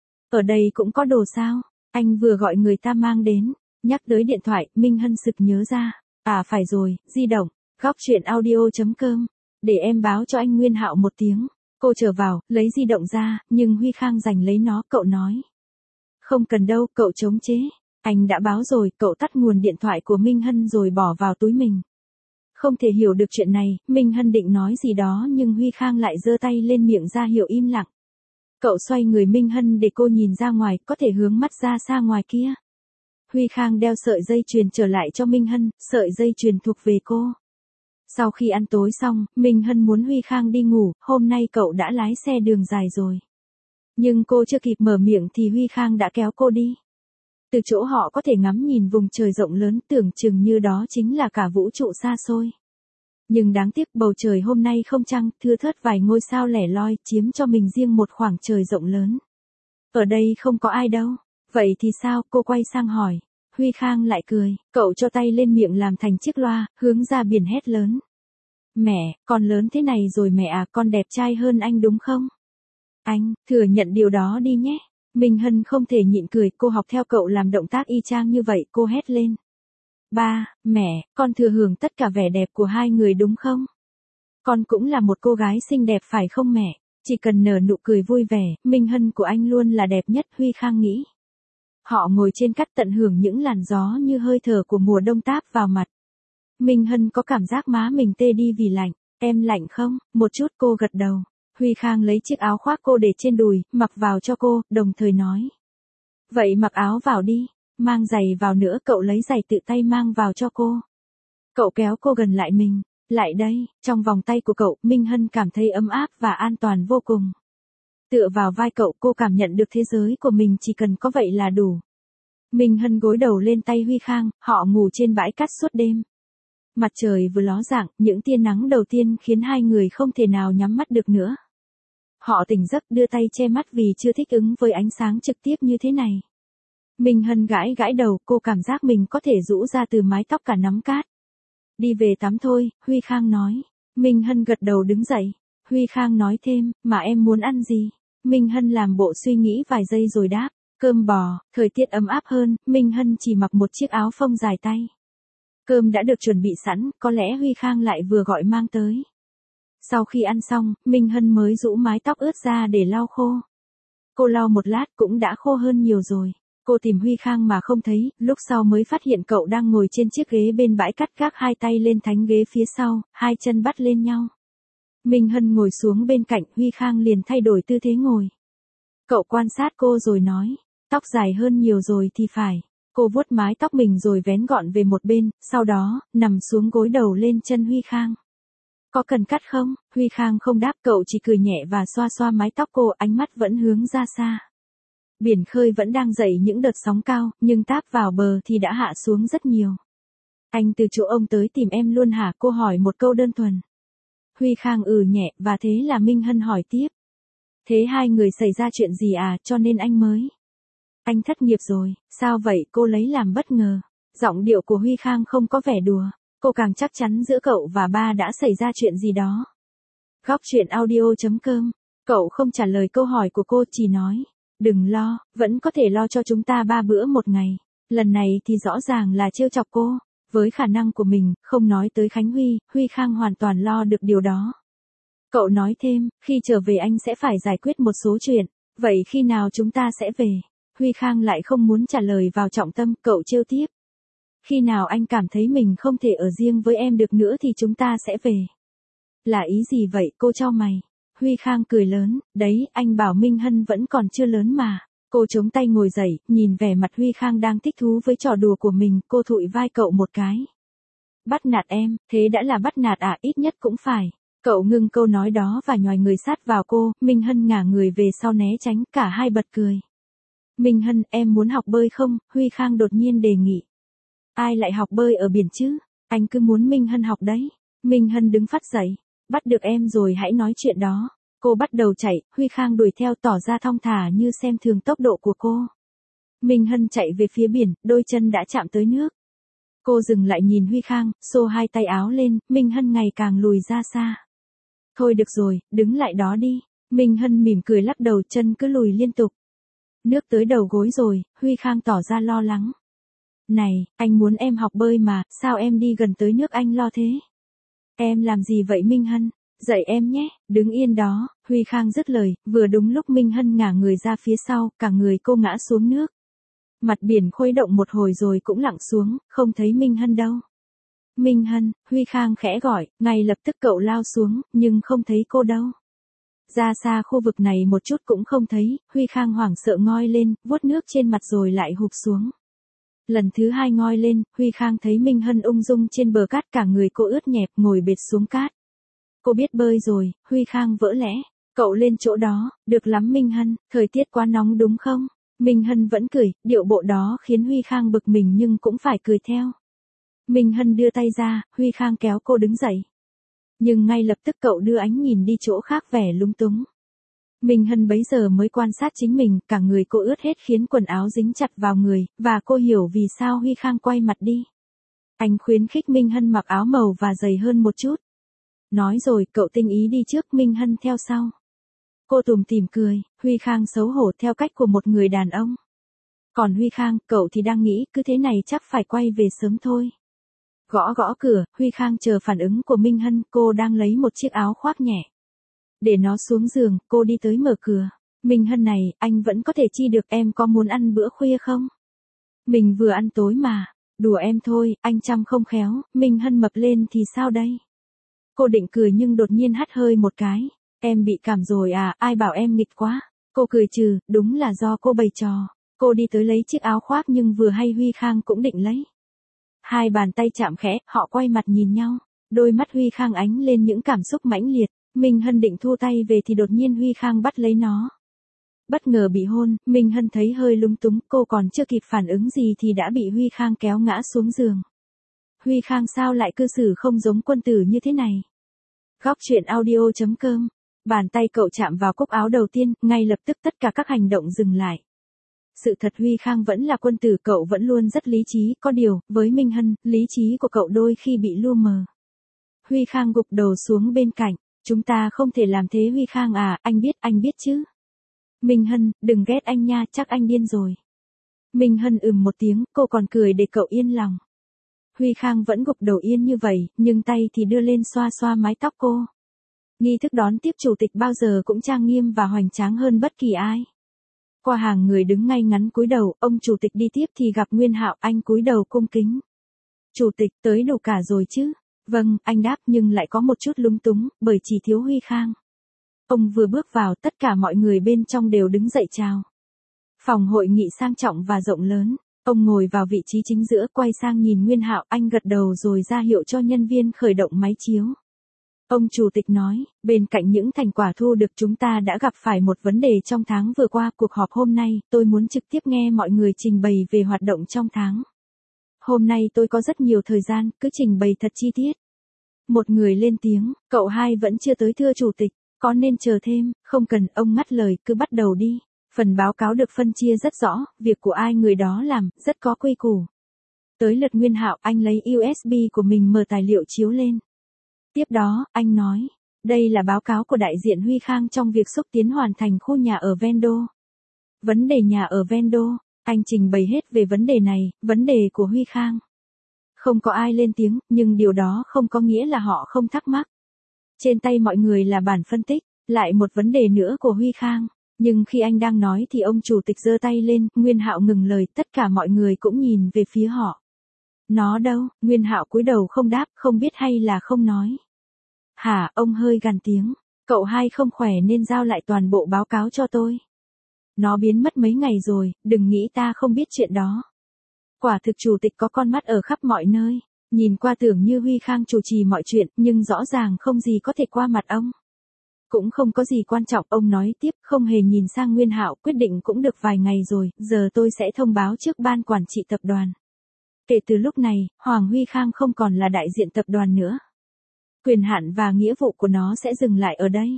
Ở đây cũng có đồ sao? Anh vừa gọi người ta mang đến. Nhắc tới điện thoại, Minh Hân sực nhớ ra. À phải rồi, di động. Góc truyện audio.com. Để em báo cho anh Nguyên Hạo một tiếng. Cô trở vào, lấy di động ra, nhưng Huy Khang giành lấy nó, cậu nói. Không cần đâu, cậu chống chế. Anh đã báo rồi, cậu tắt nguồn điện thoại của Minh Hân rồi bỏ vào túi mình. Không thể hiểu được chuyện này, Minh Hân định nói gì đó nhưng Huy Khang lại giơ tay lên miệng ra hiệu im lặng. Cậu xoay người Minh Hân để cô nhìn ra ngoài, có thể hướng mắt ra xa ngoài kia. Huy Khang đeo sợi dây chuyền trở lại cho Minh Hân, sợi dây chuyền thuộc về cô. Sau khi ăn tối xong, Minh Hân muốn Huy Khang đi ngủ, hôm nay cậu đã lái xe đường dài rồi. Nhưng cô chưa kịp mở miệng thì Huy Khang đã kéo cô đi. Từ chỗ họ có thể ngắm nhìn vùng trời rộng lớn, tưởng chừng như đó chính là cả vũ trụ xa xôi. Nhưng đáng tiếc bầu trời hôm nay không trăng, thưa thớt vài ngôi sao lẻ loi, chiếm cho mình riêng một khoảng trời rộng lớn. Ở đây không có ai đâu. Vậy thì sao? Cô quay sang hỏi. Huy Khang lại cười, cậu cho tay lên miệng làm thành chiếc loa, hướng ra biển hét lớn. Mẹ, con lớn thế này rồi mẹ à, con đẹp trai hơn anh đúng không? Anh, thừa nhận điều đó đi nhé. Minh Hân không thể nhịn cười, cô học theo cậu làm động tác y chang như vậy, cô hét lên. Ba, mẹ, con thừa hưởng tất cả vẻ đẹp của hai người đúng không? Con cũng là một cô gái xinh đẹp phải không mẹ? Chỉ cần nở nụ cười vui vẻ, Minh Hân của anh luôn là đẹp nhất, Huy Khang nghĩ. Họ ngồi trên cát tận hưởng những làn gió như hơi thở của mùa đông táp vào mặt. Minh Hân có cảm giác má mình tê đi vì lạnh. Em lạnh không? Một chút, cô gật đầu. Huy Khang lấy chiếc áo khoác cô để trên đùi, mặc vào cho cô, đồng thời nói. Vậy mặc áo vào đi, mang giày vào nữa, cậu lấy giày tự tay mang vào cho cô. Cậu kéo cô gần lại mình. Lại đây, trong vòng tay của cậu, Minh Hân cảm thấy ấm áp và an toàn vô cùng. Tựa vào vai cậu, cô cảm nhận được thế giới của mình chỉ cần có vậy là đủ. Minh Hân gối đầu lên tay Huy Khang, họ ngủ trên bãi cát suốt đêm. Mặt trời vừa ló dạng, những tia nắng đầu tiên khiến hai người không thể nào nhắm mắt được nữa. Họ tỉnh giấc đưa tay che mắt vì chưa thích ứng với ánh sáng trực tiếp như thế này. Minh Hân gãi gãi đầu, cô cảm giác mình có thể rũ ra từ mái tóc cả nắm cát. Đi về tắm thôi, Huy Khang nói. Minh Hân gật đầu đứng dậy. Huy Khang nói thêm, mà em muốn ăn gì? Minh Hân làm bộ suy nghĩ vài giây rồi đáp. Cơm bò, thời tiết ấm áp hơn, Minh Hân chỉ mặc một chiếc áo phông dài tay. Cơm đã được chuẩn bị sẵn, có lẽ Huy Khang lại vừa gọi mang tới. Sau khi ăn xong, Minh Hân mới rũ mái tóc ướt ra để lau khô. Cô lau một lát cũng đã khô hơn nhiều rồi. Cô tìm Huy Khang mà không thấy, lúc sau mới phát hiện cậu đang ngồi trên chiếc ghế bên bãi cát, gác hai tay lên thánh ghế phía sau, hai chân bắt lên nhau. Minh Hân ngồi xuống bên cạnh, Huy Khang liền thay đổi tư thế ngồi. Cậu quan sát cô rồi nói, tóc dài hơn nhiều rồi thì phải. Cô vuốt mái tóc mình rồi vén gọn về một bên, sau đó, nằm xuống gối đầu lên chân Huy Khang. Có cần cắt không? Huy Khang không đáp, cậu chỉ cười nhẹ và xoa xoa mái tóc cô, ánh mắt vẫn hướng ra xa. Biển khơi vẫn đang dậy những đợt sóng cao, nhưng táp vào bờ thì đã hạ xuống rất nhiều. Anh từ chỗ ông tới tìm em luôn hả? Cô hỏi một câu đơn thuần. Huy Khang nhẹ, và thế là Minh Hân hỏi tiếp. Thế hai người xảy ra chuyện gì à, cho nên anh mới. Anh thất nghiệp rồi, sao vậy? Cô lấy làm bất ngờ. Giọng điệu của Huy Khang không có vẻ đùa. Cô càng chắc chắn giữa cậu và ba đã xảy ra chuyện gì đó. Góc truyện audio.com. Cậu không trả lời câu hỏi của cô, chỉ nói. Đừng lo, vẫn có thể lo cho chúng ta 3 bữa một ngày. Lần này thì rõ ràng là trêu chọc cô. Với khả năng của mình, không nói tới Khánh Huy, Huy Khang hoàn toàn lo được điều đó. Cậu nói thêm, khi trở về anh sẽ phải giải quyết một số chuyện. Vậy khi nào chúng ta sẽ về? Huy Khang lại không muốn trả lời vào trọng tâm, cậu trêu tiếp. Khi nào anh cảm thấy mình không thể ở riêng với em được nữa thì chúng ta sẽ về. Là ý gì vậy? Cô chau mày. Huy Khang cười lớn, đấy, anh bảo Minh Hân vẫn còn chưa lớn mà. Cô chống tay ngồi dậy, nhìn vẻ mặt Huy Khang đang thích thú với trò đùa của mình, cô thụi vai cậu một cái. Bắt nạt em, thế đã là bắt nạt à, ít nhất cũng phải. Cậu ngưng câu nói đó và nhòi người sát vào cô, Minh Hân ngả người về sau né tránh, cả hai bật cười. Minh Hân, em muốn học bơi không? Huy Khang đột nhiên đề nghị. Ai lại học bơi ở biển chứ? Anh cứ muốn Minh Hân học đấy. Minh Hân đứng phát dậy. Bắt được em rồi hãy nói chuyện đó. Cô bắt đầu chạy, Huy Khang đuổi theo tỏ ra thong thả như xem thường tốc độ của cô. Minh Hân chạy về phía biển, đôi chân đã chạm tới nước. Cô dừng lại nhìn Huy Khang, xô hai tay áo lên, Minh Hân ngày càng lùi ra xa. Thôi được rồi, đứng lại đó đi. Minh Hân mỉm cười lắc đầu, chân cứ lùi liên tục. Nước tới đầu gối rồi, Huy Khang tỏ ra lo lắng. Này, anh muốn em học bơi mà, sao em đi gần tới nước anh lo thế? Em làm gì vậy Minh Hân? Dậy em nhé, đứng yên đó, Huy Khang dứt lời, vừa đúng lúc Minh Hân ngả người ra phía sau, cả người cô ngã xuống nước. Mặt biển khuấy động một hồi rồi cũng lặng xuống, không thấy Minh Hân đâu. Minh Hân, Huy Khang khẽ gọi, ngay lập tức cậu lao xuống, nhưng không thấy cô đâu. Ra xa khu vực này một chút cũng không thấy, Huy Khang hoảng sợ ngoi lên, vuốt nước trên mặt rồi lại hụp xuống. Lần thứ hai ngoi lên, Huy Khang thấy Minh Hân ung dung trên bờ cát, cả người cô ướt nhẹp ngồi bệt xuống cát. Cô biết bơi rồi, Huy Khang vỡ lẽ. Cậu lên chỗ đó, được lắm Minh Hân, thời tiết quá nóng đúng không? Minh Hân vẫn cười, điệu bộ đó khiến Huy Khang bực mình nhưng cũng phải cười theo. Minh Hân đưa tay ra, Huy Khang kéo cô đứng dậy. Nhưng ngay lập tức cậu đưa ánh nhìn đi chỗ khác vẻ lúng túng. Minh Hân bấy giờ mới quan sát chính mình, cả người cô ướt hết khiến quần áo dính chặt vào người, và cô hiểu vì sao Huy Khang quay mặt đi. Anh khuyến khích Minh Hân mặc áo màu và dày hơn một chút. Nói rồi cậu tinh ý đi trước, Minh Hân theo sau. Cô tủm tỉm cười, Huy Khang xấu hổ theo cách của một người đàn ông. Còn Huy Khang, cậu thì đang nghĩ cứ thế này chắc phải quay về sớm thôi. Gõ gõ cửa, Huy Khang chờ phản ứng của Minh Hân, cô đang lấy một chiếc áo khoác nhẹ. Để nó xuống giường, cô đi tới mở cửa. Minh Hân này, anh vẫn có thể chi được, em có muốn ăn bữa khuya không? Mình vừa ăn tối mà. Đùa em thôi, anh chăm không khéo, Minh Hân mập lên thì sao đây? Cô định cười nhưng đột nhiên hắt hơi một cái. Em bị cảm rồi à, ai bảo em nghịch quá. Cô cười trừ, đúng là do cô bày trò. Cô đi tới lấy chiếc áo khoác nhưng vừa hay Huy Khang cũng định lấy. Hai bàn tay chạm khẽ, họ quay mặt nhìn nhau. Đôi mắt Huy Khang ánh lên những cảm xúc mãnh liệt. Minh Hân định thu tay về thì đột nhiên Huy Khang bắt lấy nó. Bất ngờ bị hôn, Minh Hân thấy hơi lúng túng, cô còn chưa kịp phản ứng gì thì đã bị Huy Khang kéo ngã xuống giường. Huy Khang sao lại cư xử không giống quân tử như thế này? Góc truyện audio.com. Bàn tay cậu chạm vào cúc áo đầu tiên, ngay lập tức tất cả các hành động dừng lại. Sự thật Huy Khang vẫn là quân tử, cậu vẫn luôn rất lý trí, có điều, với Minh Hân, lý trí của cậu đôi khi bị lu mờ. Huy Khang gục đầu xuống bên cạnh, chúng ta không thể làm thế Huy Khang à, anh biết chứ. Minh Hân, đừng ghét anh nha, chắc anh điên rồi. Minh Hân một tiếng, cô còn cười để cậu yên lòng. Huy Khang vẫn gục đầu yên như vậy, nhưng tay thì đưa lên xoa xoa mái tóc cô. Nghi thức đón tiếp chủ tịch bao giờ cũng trang nghiêm và hoành tráng hơn bất kỳ ai. Qua hàng người đứng ngay ngắn cúi đầu, ông chủ tịch đi tiếp thì gặp Nguyên Hạo, anh cúi đầu cung kính. Chủ tịch, tới đủ cả rồi chứ? Vâng, anh đáp nhưng lại có một chút lúng túng, bởi chỉ thiếu Huy Khang. Ông vừa bước vào, tất cả mọi người bên trong đều đứng dậy chào. Phòng hội nghị sang trọng và rộng lớn. Ông ngồi vào vị trí chính giữa, quay sang nhìn Nguyên Hạo, anh gật đầu rồi ra hiệu cho nhân viên khởi động máy chiếu. Ông chủ tịch nói, bên cạnh những thành quả thu được chúng ta đã gặp phải một vấn đề trong tháng vừa qua. Cuộc họp hôm nay, tôi muốn trực tiếp nghe mọi người trình bày về hoạt động trong tháng. Hôm nay tôi có rất nhiều thời gian, cứ trình bày thật chi tiết. Một người lên tiếng, cậu hai vẫn chưa tới thưa chủ tịch, có nên chờ thêm, không cần, ông ngắt lời, cứ bắt đầu đi. Phần báo cáo được phân chia rất rõ, việc của ai người đó làm, rất có quy củ. Tới lượt Nguyên Hạo, anh lấy USB của mình mở tài liệu chiếu lên. Tiếp đó, anh nói, đây là báo cáo của đại diện Huy Khang trong việc xúc tiến hoàn thành khu nhà ở Vendo. Vấn đề nhà ở Vendo, anh trình bày hết về vấn đề này, vấn đề của Huy Khang. Không có ai lên tiếng, nhưng điều đó không có nghĩa là họ không thắc mắc. Trên tay mọi người là bản phân tích, lại một vấn đề nữa của Huy Khang. Nhưng khi anh đang nói thì ông chủ tịch giơ tay lên, Nguyên Hạo ngừng lời, tất cả mọi người cũng nhìn về phía họ. Nó đâu? Nguyên Hạo cúi đầu không đáp, không biết hay là không nói. Hả, ông hơi gằn tiếng, cậu hai không khỏe nên giao lại toàn bộ báo cáo cho tôi. Nó biến mất mấy ngày rồi, đừng nghĩ ta không biết chuyện đó. Quả thực chủ tịch có con mắt ở khắp mọi nơi, nhìn qua tưởng như Huy Khang chủ trì mọi chuyện, nhưng rõ ràng không gì có thể qua mặt ông. Cũng không có gì quan trọng, ông nói tiếp, không hề nhìn sang Nguyên Hạo, quyết định cũng được vài ngày rồi, giờ tôi sẽ thông báo trước ban quản trị tập đoàn. Kể từ lúc này, Hoàng Huy Khang không còn là đại diện tập đoàn nữa. Quyền hạn và nghĩa vụ của nó sẽ dừng lại ở đây.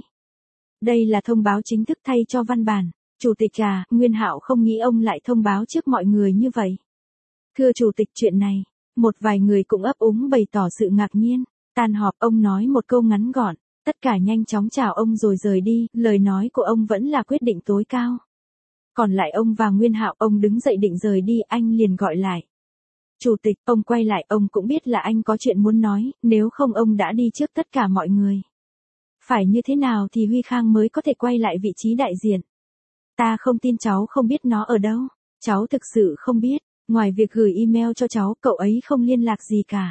Đây là thông báo chính thức thay cho văn bản. Chủ tịch à, Nguyên Hạo không nghĩ ông lại thông báo trước mọi người như vậy. Thưa chủ tịch, chuyện này, một vài người cũng ấp úng bày tỏ sự ngạc nhiên. Tan họp, ông nói một câu ngắn gọn, tất cả nhanh chóng chào ông rồi rời đi, lời nói của ông vẫn là quyết định tối cao. Còn lại ông và Nguyên Hạo, ông đứng dậy định rời đi, anh liền gọi lại. Chủ tịch, ông quay lại, ông cũng biết là anh có chuyện muốn nói, nếu không ông đã đi trước tất cả mọi người. Phải như thế nào thì Huy Khang mới có thể quay lại vị trí đại diện? Ta không tin cháu không biết nó ở đâu. Cháu thực sự không biết, ngoài việc gửi email cho cháu, cậu ấy không liên lạc gì cả.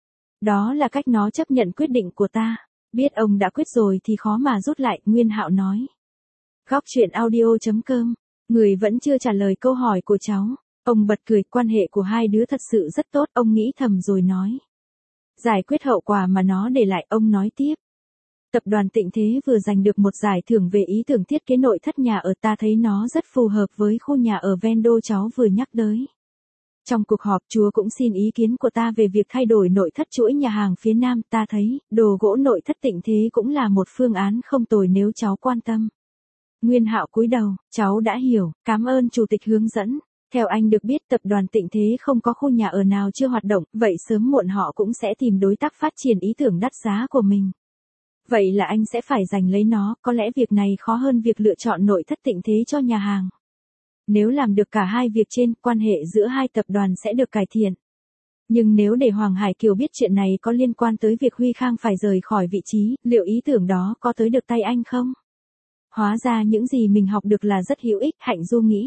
Đó là cách nó chấp nhận quyết định của ta. Biết ông đã quyết rồi thì khó mà rút lại, Nguyên Hạo nói. Góc truyện audio.com, người vẫn chưa trả lời câu hỏi của cháu. Ông bật cười, quan hệ của hai đứa thật sự rất tốt, ông nghĩ thầm rồi nói. Giải quyết hậu quả mà nó để lại, ông nói tiếp. Tập đoàn Tịnh Thế vừa giành được một giải thưởng về ý tưởng thiết kế nội thất nhà ở, ta thấy nó rất phù hợp với khu nhà ở ven đô cháu vừa nhắc tới. Trong cuộc họp chúa cũng xin ý kiến của ta về việc thay đổi nội thất chuỗi nhà hàng phía Nam, ta thấy đồ gỗ nội thất Tịnh Thế cũng là một phương án không tồi nếu cháu quan tâm. Nguyên Hạo cúi đầu, cháu đã hiểu, cảm ơn chủ tịch hướng dẫn. Theo anh được biết tập đoàn Tịnh Thế không có khu nhà ở nào chưa hoạt động, vậy sớm muộn họ cũng sẽ tìm đối tác phát triển ý tưởng đắt giá của mình. Vậy là anh sẽ phải giành lấy nó, có lẽ việc này khó hơn việc lựa chọn nội thất Tịnh Thế cho nhà hàng. Nếu làm được cả hai việc trên, quan hệ giữa hai tập đoàn sẽ được cải thiện. Nhưng nếu để Hoàng Hải Kiều biết chuyện này có liên quan tới việc Huy Khang phải rời khỏi vị trí, liệu ý tưởng đó có tới được tay anh không? Hóa ra những gì mình học được là rất hữu ích, Hạnh Du nghĩ.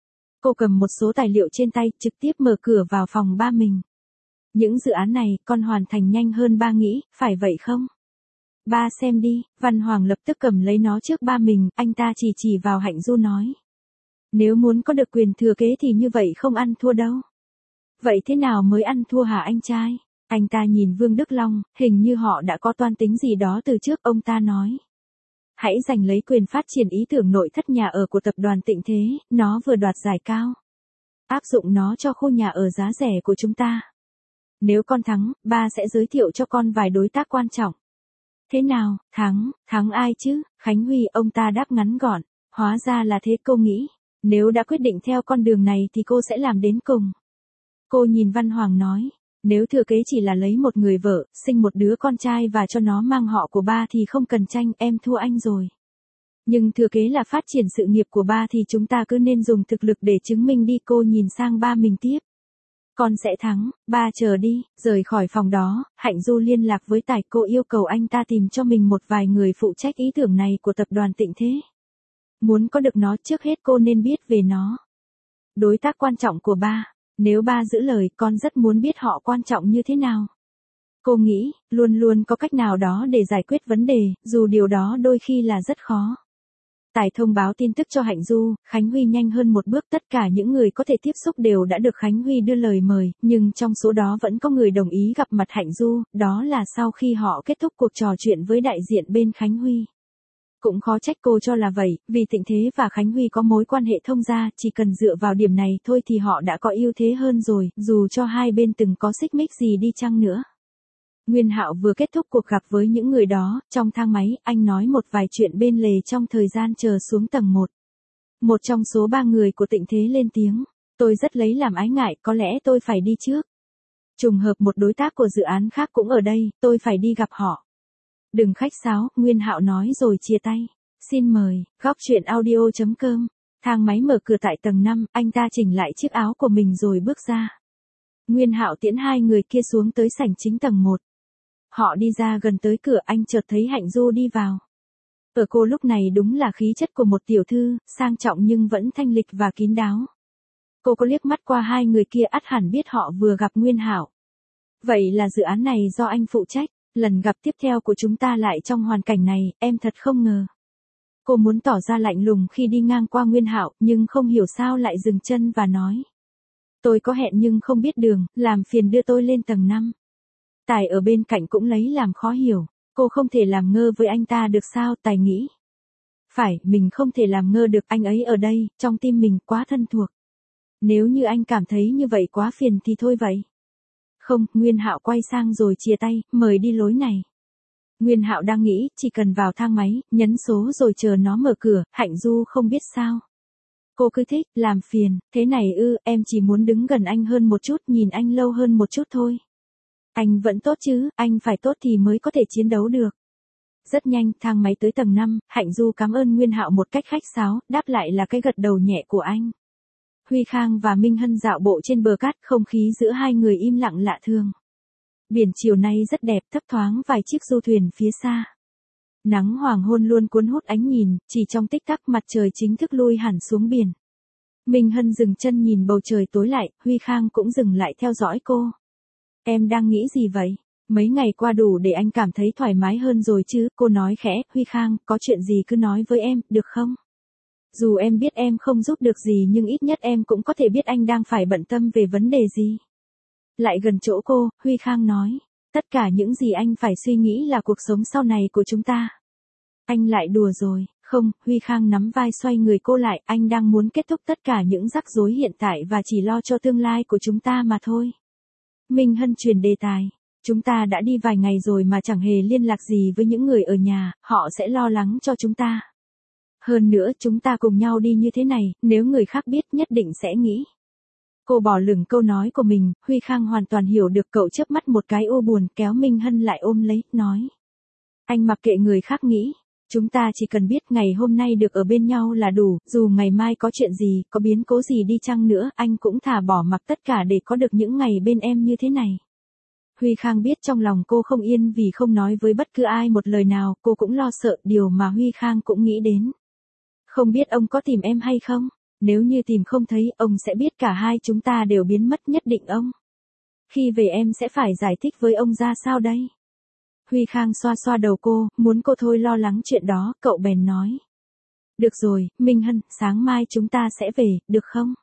Cô cầm một số tài liệu trên tay, trực tiếp mở cửa vào phòng ba mình. Những dự án này, con hoàn thành nhanh hơn ba nghĩ, phải vậy không? Ba xem đi, Văn Hoàng lập tức cầm lấy nó trước ba mình, anh ta chỉ vào Hạnh Du nói. Nếu muốn có được quyền thừa kế thì như vậy không ăn thua đâu. Vậy thế nào mới ăn thua hả anh trai? Anh ta nhìn Vương Đức Long, hình như họ đã có toan tính gì đó từ trước, ông ta nói. Hãy giành lấy quyền phát triển ý tưởng nội thất nhà ở của tập đoàn Tịnh Thế, nó vừa đoạt giải cao. Áp dụng nó cho khu nhà ở giá rẻ của chúng ta. Nếu con thắng, ba sẽ giới thiệu cho con vài đối tác quan trọng. Thế nào, thắng ai chứ? Khánh Huy, ông ta đáp ngắn gọn. Hóa ra là thế, cô nghĩ. Nếu đã quyết định theo con đường này thì cô sẽ làm đến cùng. Cô nhìn Văn Hoàng nói. Nếu thừa kế chỉ là lấy một người vợ, sinh một đứa con trai và cho nó mang họ của ba thì không cần tranh, em thua anh rồi. Nhưng thừa kế là phát triển sự nghiệp của ba thì chúng ta cứ nên dùng thực lực để chứng minh đi. Cô nhìn sang ba mình tiếp. Con sẽ thắng, ba chờ đi. Rời khỏi phòng đó, Hạnh Du liên lạc với Tài, cô yêu cầu anh ta tìm cho mình một vài người phụ trách ý tưởng này của tập đoàn Tịnh Thế. Muốn có được nó trước hết cô nên biết về nó. Đối tác quan trọng của ba. Nếu ba giữ lời, con rất muốn biết họ quan trọng như thế nào. Cô nghĩ, luôn luôn có cách nào đó để giải quyết vấn đề, dù điều đó đôi khi là rất khó. Tài thông báo tin tức cho Hạnh Du, Khánh Huy nhanh hơn một bước, tất cả những người có thể tiếp xúc đều đã được Khánh Huy đưa lời mời, nhưng trong số đó vẫn có người đồng ý gặp mặt Hạnh Du, đó là sau khi họ kết thúc cuộc trò chuyện với đại diện bên Khánh Huy. Cũng khó trách cô cho là vậy, vì Tịnh Thế và Khánh Huy có mối quan hệ thông gia, chỉ cần dựa vào điểm này thôi thì họ đã có ưu thế hơn rồi, dù cho hai bên từng có xích mích gì đi chăng nữa. Nguyên Hạo vừa kết thúc cuộc gặp với những người đó, trong thang máy, anh nói một vài chuyện bên lề trong thời gian chờ xuống tầng 1. Một trong số ba người của Tịnh Thế lên tiếng, tôi rất lấy làm ái ngại, có lẽ tôi phải đi trước. Trùng hợp một đối tác của dự án khác cũng ở đây, tôi phải đi gặp họ. Đừng khách sáo, Nguyên Hạo nói rồi chia tay. Xin mời, góc truyện audio.com. Thang máy mở cửa tại tầng 5, anh ta chỉnh lại chiếc áo của mình rồi bước ra. Nguyên Hạo tiễn hai người kia xuống tới sảnh chính tầng 1. Họ đi ra gần tới cửa, anh chợt thấy Hạnh Du đi vào. Ở cô lúc này đúng là khí chất của một tiểu thư, sang trọng nhưng vẫn thanh lịch và kín đáo. Cô có liếc mắt qua hai người kia ắt hẳn biết họ vừa gặp Nguyên Hạo. Vậy là dự án này do anh phụ trách, lần gặp tiếp theo của chúng ta lại trong hoàn cảnh này, em thật không ngờ. Cô muốn tỏ ra lạnh lùng khi đi ngang qua Nguyên Hạo, nhưng không hiểu sao lại dừng chân và nói. Tôi có hẹn nhưng không biết đường, làm phiền đưa tôi lên tầng 5. Tài ở bên cạnh cũng lấy làm khó hiểu, cô không thể làm ngơ với anh ta được sao? Tài nghĩ. Phải, mình không thể làm ngơ được, anh ấy ở đây, trong tim mình quá thân thuộc. Nếu như anh cảm thấy như vậy quá phiền thì thôi vậy. Không, Nguyên Hạo quay sang rồi chia tay, mời đi lối này. Nguyên Hạo đang nghĩ, chỉ cần vào thang máy, nhấn số rồi chờ nó mở cửa, Hạnh Du không biết sao. Cô cứ thích, làm phiền, thế này em chỉ muốn đứng gần anh hơn một chút, nhìn anh lâu hơn một chút thôi. Anh vẫn tốt chứ, anh phải tốt thì mới có thể chiến đấu được. Rất nhanh, thang máy tới tầng 5, Hạnh Du cảm ơn Nguyên Hạo một cách khách sáo, đáp lại là cái gật đầu nhẹ của anh. Huy Khang và Minh Hân dạo bộ trên bờ cát, không khí giữa hai người im lặng lạ thường. Biển chiều nay rất đẹp, thấp thoáng vài chiếc du thuyền phía xa. Nắng hoàng hôn luôn cuốn hút ánh nhìn, chỉ trong tích tắc mặt trời chính thức lui hẳn xuống biển. Minh Hân dừng chân nhìn bầu trời tối lại, Huy Khang cũng dừng lại theo dõi cô. Em đang nghĩ gì vậy? Mấy ngày qua đủ để anh cảm thấy thoải mái hơn rồi chứ, cô nói khẽ. Huy Khang, có chuyện gì cứ nói với em, được không? Dù em biết em không giúp được gì nhưng ít nhất em cũng có thể biết anh đang phải bận tâm về vấn đề gì. Lại gần chỗ cô, Huy Khang nói. Tất cả những gì anh phải suy nghĩ là cuộc sống sau này của chúng ta. Anh lại đùa rồi, không, Huy Khang nắm vai xoay người cô lại, anh đang muốn kết thúc tất cả những rắc rối hiện tại và chỉ lo cho tương lai của chúng ta mà thôi. Minh Hân chuyển đề tài. Chúng ta đã đi vài ngày rồi mà chẳng hề liên lạc gì với những người ở nhà, họ sẽ lo lắng cho chúng ta. Hơn nữa chúng ta cùng nhau đi như thế này, nếu người khác biết nhất định sẽ nghĩ. Cô bỏ lửng câu nói của mình, Huy Khang hoàn toàn hiểu được, cậu chớp mắt một cái u buồn, kéo Minh Hân lại ôm lấy, nói. Anh mặc kệ người khác nghĩ. Chúng ta chỉ cần biết ngày hôm nay được ở bên nhau là đủ, dù ngày mai có chuyện gì, có biến cố gì đi chăng nữa, anh cũng thà bỏ mặc tất cả để có được những ngày bên em như thế này. Huy Khang biết trong lòng cô không yên vì không nói với bất cứ ai một lời nào, cô cũng lo sợ, điều mà Huy Khang cũng nghĩ đến. Không biết ông có tìm em hay không? Nếu như tìm không thấy, ông sẽ biết cả hai chúng ta đều biến mất nhất định ông. Khi về em sẽ phải giải thích với ông ra sao đây? Huy Khang xoa xoa đầu cô, muốn cô thôi lo lắng chuyện đó, cậu bèn nói. Được rồi, Minh Hân, sáng mai chúng ta sẽ về, được không?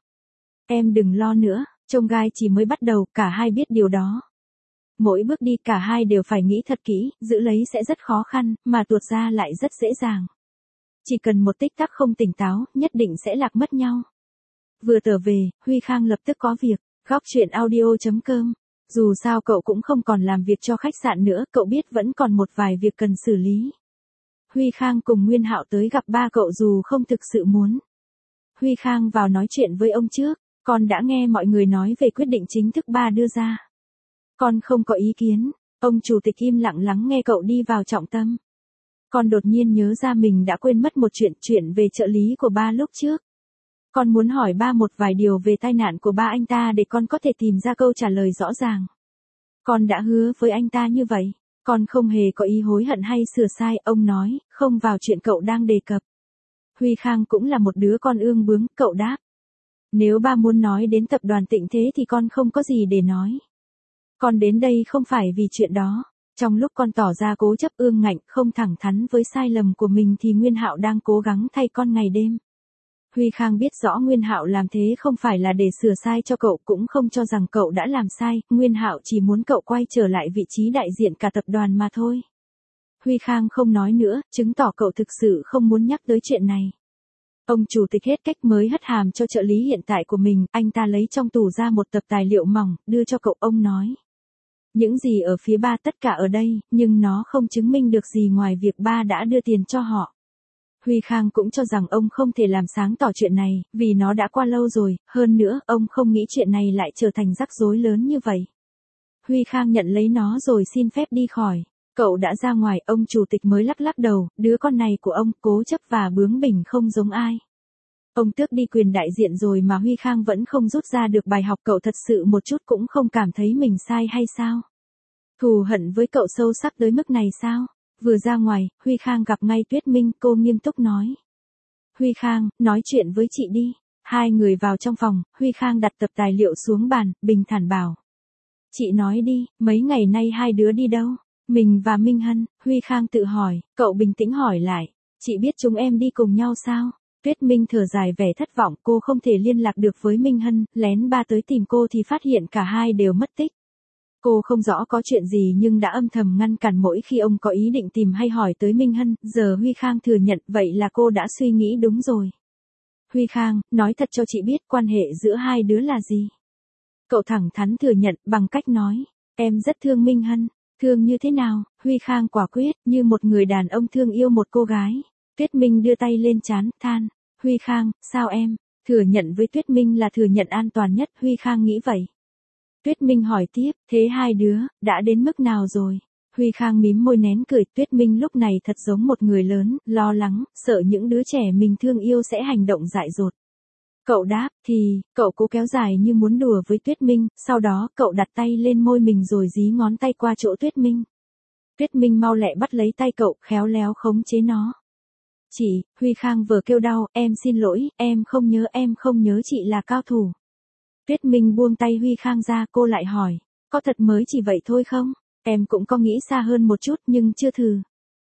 Em đừng lo nữa, chông gai chỉ mới bắt đầu, cả hai biết điều đó. Mỗi bước đi cả hai đều phải nghĩ thật kỹ, giữ lấy sẽ rất khó khăn, mà tuột ra lại rất dễ dàng. Chỉ cần một tích tắc không tỉnh táo, nhất định sẽ lạc mất nhau. Vừa trở về, Huy Khang lập tức có việc, góc chuyện audio.com. Dù sao cậu cũng không còn làm việc cho khách sạn nữa, cậu biết vẫn còn một vài việc cần xử lý. Huy Khang cùng Nguyên Hạo tới gặp ba cậu dù không thực sự muốn. Huy Khang vào nói chuyện với ông trước, con đã nghe mọi người nói về quyết định chính thức ba đưa ra. Con không có ý kiến, ông chủ tịch im lặng lắng nghe cậu đi vào trọng tâm. Con đột nhiên nhớ ra mình đã quên mất một chuyện về trợ lý của ba lúc trước. Con muốn hỏi ba một vài điều về tai nạn của ba anh ta để con có thể tìm ra câu trả lời rõ ràng. Con đã hứa với anh ta như vậy. Con không hề có ý hối hận hay sửa sai, ông nói, không vào chuyện cậu đang đề cập. Huy Khang cũng là một đứa con ương bướng, cậu đáp. Nếu ba muốn nói đến tập đoàn Tịnh Thế thì con không có gì để nói. Con đến đây không phải vì chuyện đó. Trong lúc con tỏ ra cố chấp ương ngạnh, không thẳng thắn với sai lầm của mình thì Nguyên Hạo đang cố gắng thay con ngày đêm. Huy Khang biết rõ Nguyên Hạo làm thế không phải là để sửa sai cho cậu, cũng không cho rằng cậu đã làm sai, Nguyên Hạo chỉ muốn cậu quay trở lại vị trí đại diện cả tập đoàn mà thôi. Huy Khang không nói nữa, chứng tỏ cậu thực sự không muốn nhắc tới chuyện này. Ông chủ tịch hết cách mới hất hàm cho trợ lý hiện tại của mình, anh ta lấy trong tủ ra một tập tài liệu mỏng, đưa cho cậu, ông nói. Những gì ở phía ba tất cả ở đây, nhưng nó không chứng minh được gì ngoài việc ba đã đưa tiền cho họ. Huy Khang cũng cho rằng ông không thể làm sáng tỏ chuyện này, vì nó đã qua lâu rồi, hơn nữa, ông không nghĩ chuyện này lại trở thành rắc rối lớn như vậy. Huy Khang nhận lấy nó rồi xin phép đi khỏi. Cậu đã ra ngoài, ông chủ tịch mới lắc lắc đầu, đứa con này của ông cố chấp và bướng bỉnh không giống ai. Ông tước đi quyền đại diện rồi mà Huy Khang vẫn không rút ra được bài học, cậu thật sự một chút cũng không cảm thấy mình sai hay sao? Thù hận với cậu sâu sắc tới mức này sao? Vừa ra ngoài, Huy Khang gặp ngay Tuyết Minh, cô nghiêm túc nói. Huy Khang, nói chuyện với chị đi. Hai người vào trong phòng, Huy Khang đặt tập tài liệu xuống bàn, bình thản bảo. Chị nói đi, mấy ngày nay hai đứa đi đâu? Mình và Minh Hân, Huy Khang tự hỏi, cậu bình tĩnh hỏi lại. Chị biết chúng em đi cùng nhau sao? Tuyết Minh thở dài vẻ thất vọng, cô không thể liên lạc được với Minh Hân, lén ba tới tìm cô thì phát hiện cả hai đều mất tích. Cô không rõ có chuyện gì nhưng đã âm thầm ngăn cản mỗi khi ông có ý định tìm hay hỏi tới Minh Hân, giờ Huy Khang thừa nhận vậy là cô đã suy nghĩ đúng rồi. Huy Khang, nói thật cho chị biết quan hệ giữa hai đứa là gì? Cậu thẳng thắn thừa nhận bằng cách nói, em rất thương Minh Hân. Thương như thế nào? Huy Khang quả quyết, như một người đàn ông thương yêu một cô gái. Tuyết Minh đưa tay lên trán, than. Huy Khang, sao em? Thừa nhận với Tuyết Minh là thừa nhận an toàn nhất, Huy Khang nghĩ vậy. Tuyết Minh hỏi tiếp, thế hai đứa, đã đến mức nào rồi? Huy Khang mím môi nén cười, Tuyết Minh lúc này thật giống một người lớn, lo lắng, sợ những đứa trẻ mình thương yêu sẽ hành động dại dột. Cậu đáp, thì, cậu cố kéo dài như muốn đùa với Tuyết Minh, sau đó cậu đặt tay lên môi mình rồi dí ngón tay qua chỗ Tuyết Minh. Tuyết Minh mau lẹ bắt lấy tay cậu, khéo léo khống chế nó. Chị, Huy Khang vừa kêu đau, em xin lỗi, em không nhớ chị là cao thủ. Tuyết Minh buông tay Huy Khang ra, cô lại hỏi, có thật mới chỉ vậy thôi không? Em cũng có nghĩ xa hơn một chút nhưng chưa thử.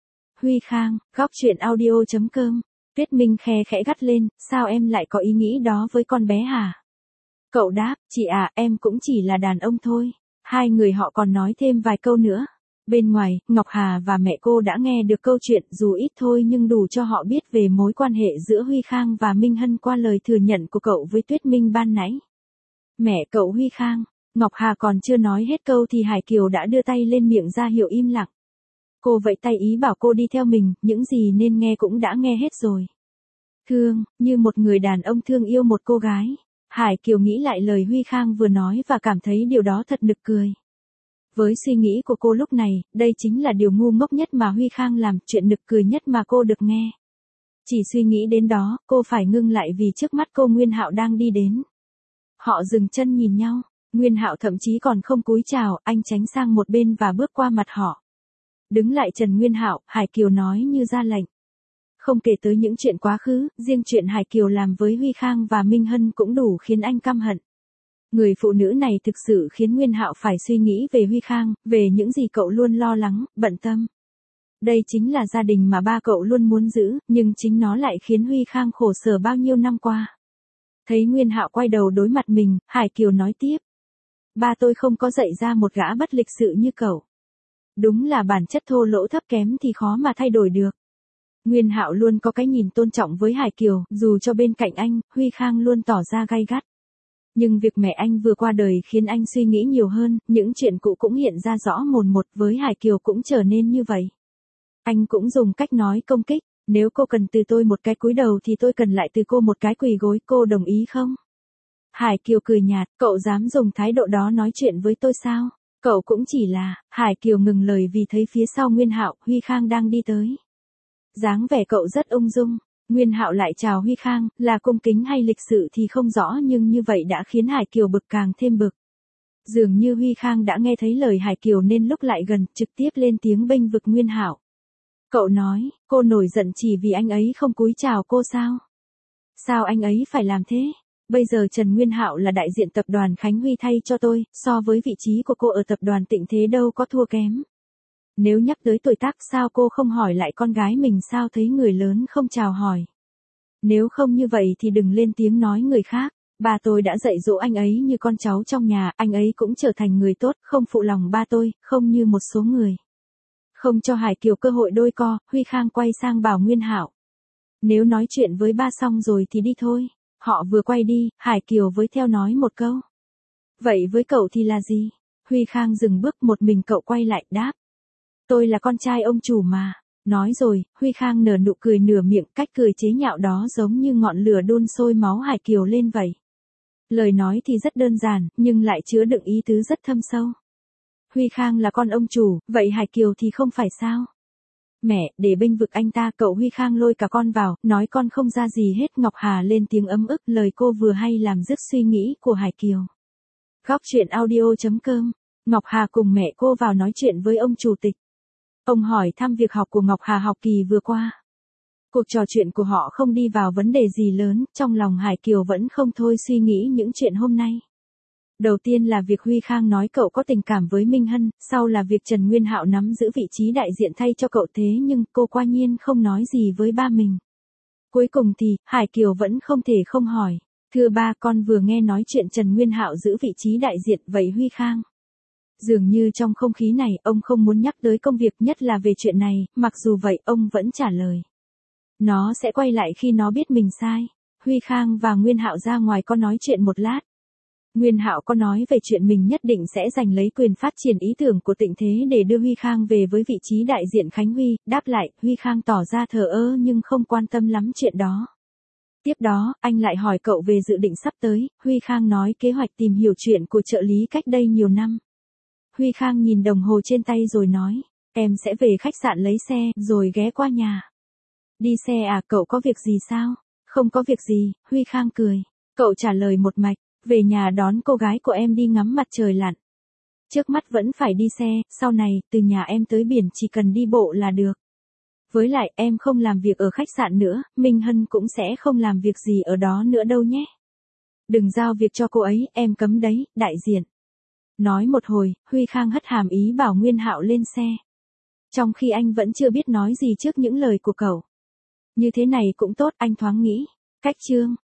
Huy Khang, góc chuyện audio.com. Tuyết Minh khe khẽ gắt lên, sao em lại có ý nghĩ đó với con bé hả? Cậu đáp, chị à, em cũng chỉ là đàn ông thôi. Hai người họ còn nói thêm vài câu nữa. Bên ngoài, Ngọc Hà và mẹ cô đã nghe được câu chuyện dù ít thôi nhưng đủ cho họ biết về mối quan hệ giữa Huy Khang và Minh Hân qua lời thừa nhận của cậu với Tuyết Minh ban nãy. Mẹ cậu Huy Khang, Ngọc Hà còn chưa nói hết câu thì Hải Kiều đã đưa tay lên miệng ra hiệu im lặng. Cô vẫy tay ý bảo cô đi theo mình, những gì nên nghe cũng đã nghe hết rồi. Thương, như một người đàn ông thương yêu một cô gái. Hải Kiều nghĩ lại lời Huy Khang vừa nói và cảm thấy điều đó thật nực cười. Với suy nghĩ của cô lúc này, đây chính là điều ngu ngốc nhất mà Huy Khang làm, chuyện nực cười nhất mà cô được nghe. Chỉ suy nghĩ đến đó, cô phải ngưng lại vì trước mắt cô Nguyên Hạo đang đi đến. Họ dừng chân nhìn nhau, Nguyên Hạo thậm chí còn không cúi chào, anh tránh sang một bên và bước qua mặt họ. Đứng lại Trần Nguyên Hạo, Hải Kiều nói như ra lệnh. Không kể tới những chuyện quá khứ, riêng chuyện Hải Kiều làm với Huy Khang và Minh Hân cũng đủ khiến anh căm hận. Người phụ nữ này thực sự khiến Nguyên Hạo phải suy nghĩ về Huy Khang, về những gì cậu luôn lo lắng, bận tâm. Đây chính là gia đình mà ba cậu luôn muốn giữ, nhưng chính nó lại khiến Huy Khang khổ sở bao nhiêu năm qua. Thấy Nguyên Hạo quay đầu đối mặt mình, Hải Kiều nói tiếp. Ba tôi không có dạy ra một gã bất lịch sự như cậu. Đúng là bản chất thô lỗ thấp kém thì khó mà thay đổi được. Nguyên Hạo luôn có cái nhìn tôn trọng với Hải Kiều, dù cho bên cạnh anh, Huy Khang luôn tỏ ra gay gắt. Nhưng việc mẹ anh vừa qua đời khiến anh suy nghĩ nhiều hơn, những chuyện cũ cũng hiện ra rõ mồn một, với Hải Kiều cũng trở nên như vậy. Anh cũng dùng cách nói công kích, nếu cô cần từ tôi một cái cúi đầu thì tôi cần lại từ cô một cái quỳ gối, cô đồng ý không? Hải Kiều cười nhạt, cậu dám dùng thái độ đó nói chuyện với tôi sao? Cậu cũng chỉ là, Hải Kiều ngừng lời vì thấy phía sau Nguyên Hạo, Huy Khang đang đi tới. Dáng vẻ cậu rất ung dung. Nguyên Hạo lại chào Huy Khang, là cung kính hay lịch sự thì không rõ nhưng như vậy đã khiến Hải Kiều bực càng thêm bực. Dường như Huy Khang đã nghe thấy lời Hải Kiều nên lúc lại gần, trực tiếp lên tiếng bênh vực Nguyên Hạo. Cậu nói, cô nổi giận chỉ vì anh ấy không cúi chào cô sao? Sao anh ấy phải làm thế? Bây giờ Trần Nguyên Hạo là đại diện tập đoàn Khánh Huy thay cho tôi, so với vị trí của cô ở tập đoàn Tịnh Thế đâu có thua kém. Nếu nhắc tới tuổi tác sao cô không hỏi lại con gái mình sao thấy người lớn không chào hỏi. Nếu không như vậy thì đừng lên tiếng nói người khác. Ba tôi đã dạy dỗ anh ấy như con cháu trong nhà, anh ấy cũng trở thành người tốt, không phụ lòng ba tôi, không như một số người. Không cho Hải Kiều cơ hội đôi co, Huy Khang quay sang bảo Nguyên Hạo. Nếu nói chuyện với ba xong rồi thì đi thôi. Họ vừa quay đi, Hải Kiều với theo nói một câu. Vậy với cậu thì là gì? Huy Khang dừng bước, một mình cậu quay lại, đáp. Tôi là con trai ông chủ mà. Nói rồi, Huy Khang nở nụ cười nửa miệng, cách cười chế nhạo đó giống như ngọn lửa đun sôi máu Hải Kiều lên vậy. Lời nói thì rất đơn giản, nhưng lại chứa đựng ý tứ rất thâm sâu. Huy Khang là con ông chủ, vậy Hải Kiều thì không phải sao? Mẹ, để bênh vực anh ta, cậu Huy Khang lôi cả con vào, nói con không ra gì hết. Ngọc Hà lên tiếng ấm ức, lời cô vừa hay làm dứt suy nghĩ của Hải Kiều. Góc truyện audio.com, Ngọc Hà cùng mẹ cô vào nói chuyện với ông chủ tịch. Ông hỏi thăm việc học của Ngọc Hà học kỳ vừa qua. Cuộc trò chuyện của họ không đi vào vấn đề gì lớn, trong lòng Hải Kiều vẫn không thôi suy nghĩ những chuyện hôm nay. Đầu tiên là việc Huy Khang nói cậu có tình cảm với Minh Hân, sau là việc Trần Nguyên Hạo nắm giữ vị trí đại diện thay cho cậu, thế nhưng cô quả nhiên không nói gì với ba mình. Cuối cùng thì, Hải Kiều vẫn không thể không hỏi. Thưa ba, con vừa nghe nói chuyện Trần Nguyên Hạo giữ vị trí đại diện, vậy Huy Khang? Dường như trong không khí này, ông không muốn nhắc tới công việc, nhất là về chuyện này, mặc dù vậy, ông vẫn trả lời. Nó sẽ quay lại khi nó biết mình sai. Huy Khang và Nguyên Hạo ra ngoài có nói chuyện một lát. Nguyên Hạo có nói về chuyện mình nhất định sẽ giành lấy quyền phát triển ý tưởng của Tịnh Thế để đưa Huy Khang về với vị trí đại diện Khánh Huy, đáp lại, Huy Khang tỏ ra thờ ơ nhưng không quan tâm lắm chuyện đó. Tiếp đó, anh lại hỏi cậu về dự định sắp tới, Huy Khang nói kế hoạch tìm hiểu chuyện của trợ lý cách đây nhiều năm. Huy Khang nhìn đồng hồ trên tay rồi nói, em sẽ về khách sạn lấy xe, rồi ghé qua nhà. Đi xe à, cậu có việc gì sao? Không có việc gì, Huy Khang cười. Cậu trả lời một mạch, về nhà đón cô gái của em đi ngắm mặt trời lặn. Trước mắt vẫn phải đi xe, sau này, từ nhà em tới biển chỉ cần đi bộ là được. Với lại, em không làm việc ở khách sạn nữa, Minh Hân cũng sẽ không làm việc gì ở đó nữa đâu nhé. Đừng giao việc cho cô ấy, em cấm đấy, đại diện. Nói một hồi, Huy Khang hất hàm ý bảo Nguyên Hạo lên xe. Trong khi anh vẫn chưa biết nói gì trước những lời của cậu. Như thế này cũng tốt, anh thoáng nghĩ. Cách chương.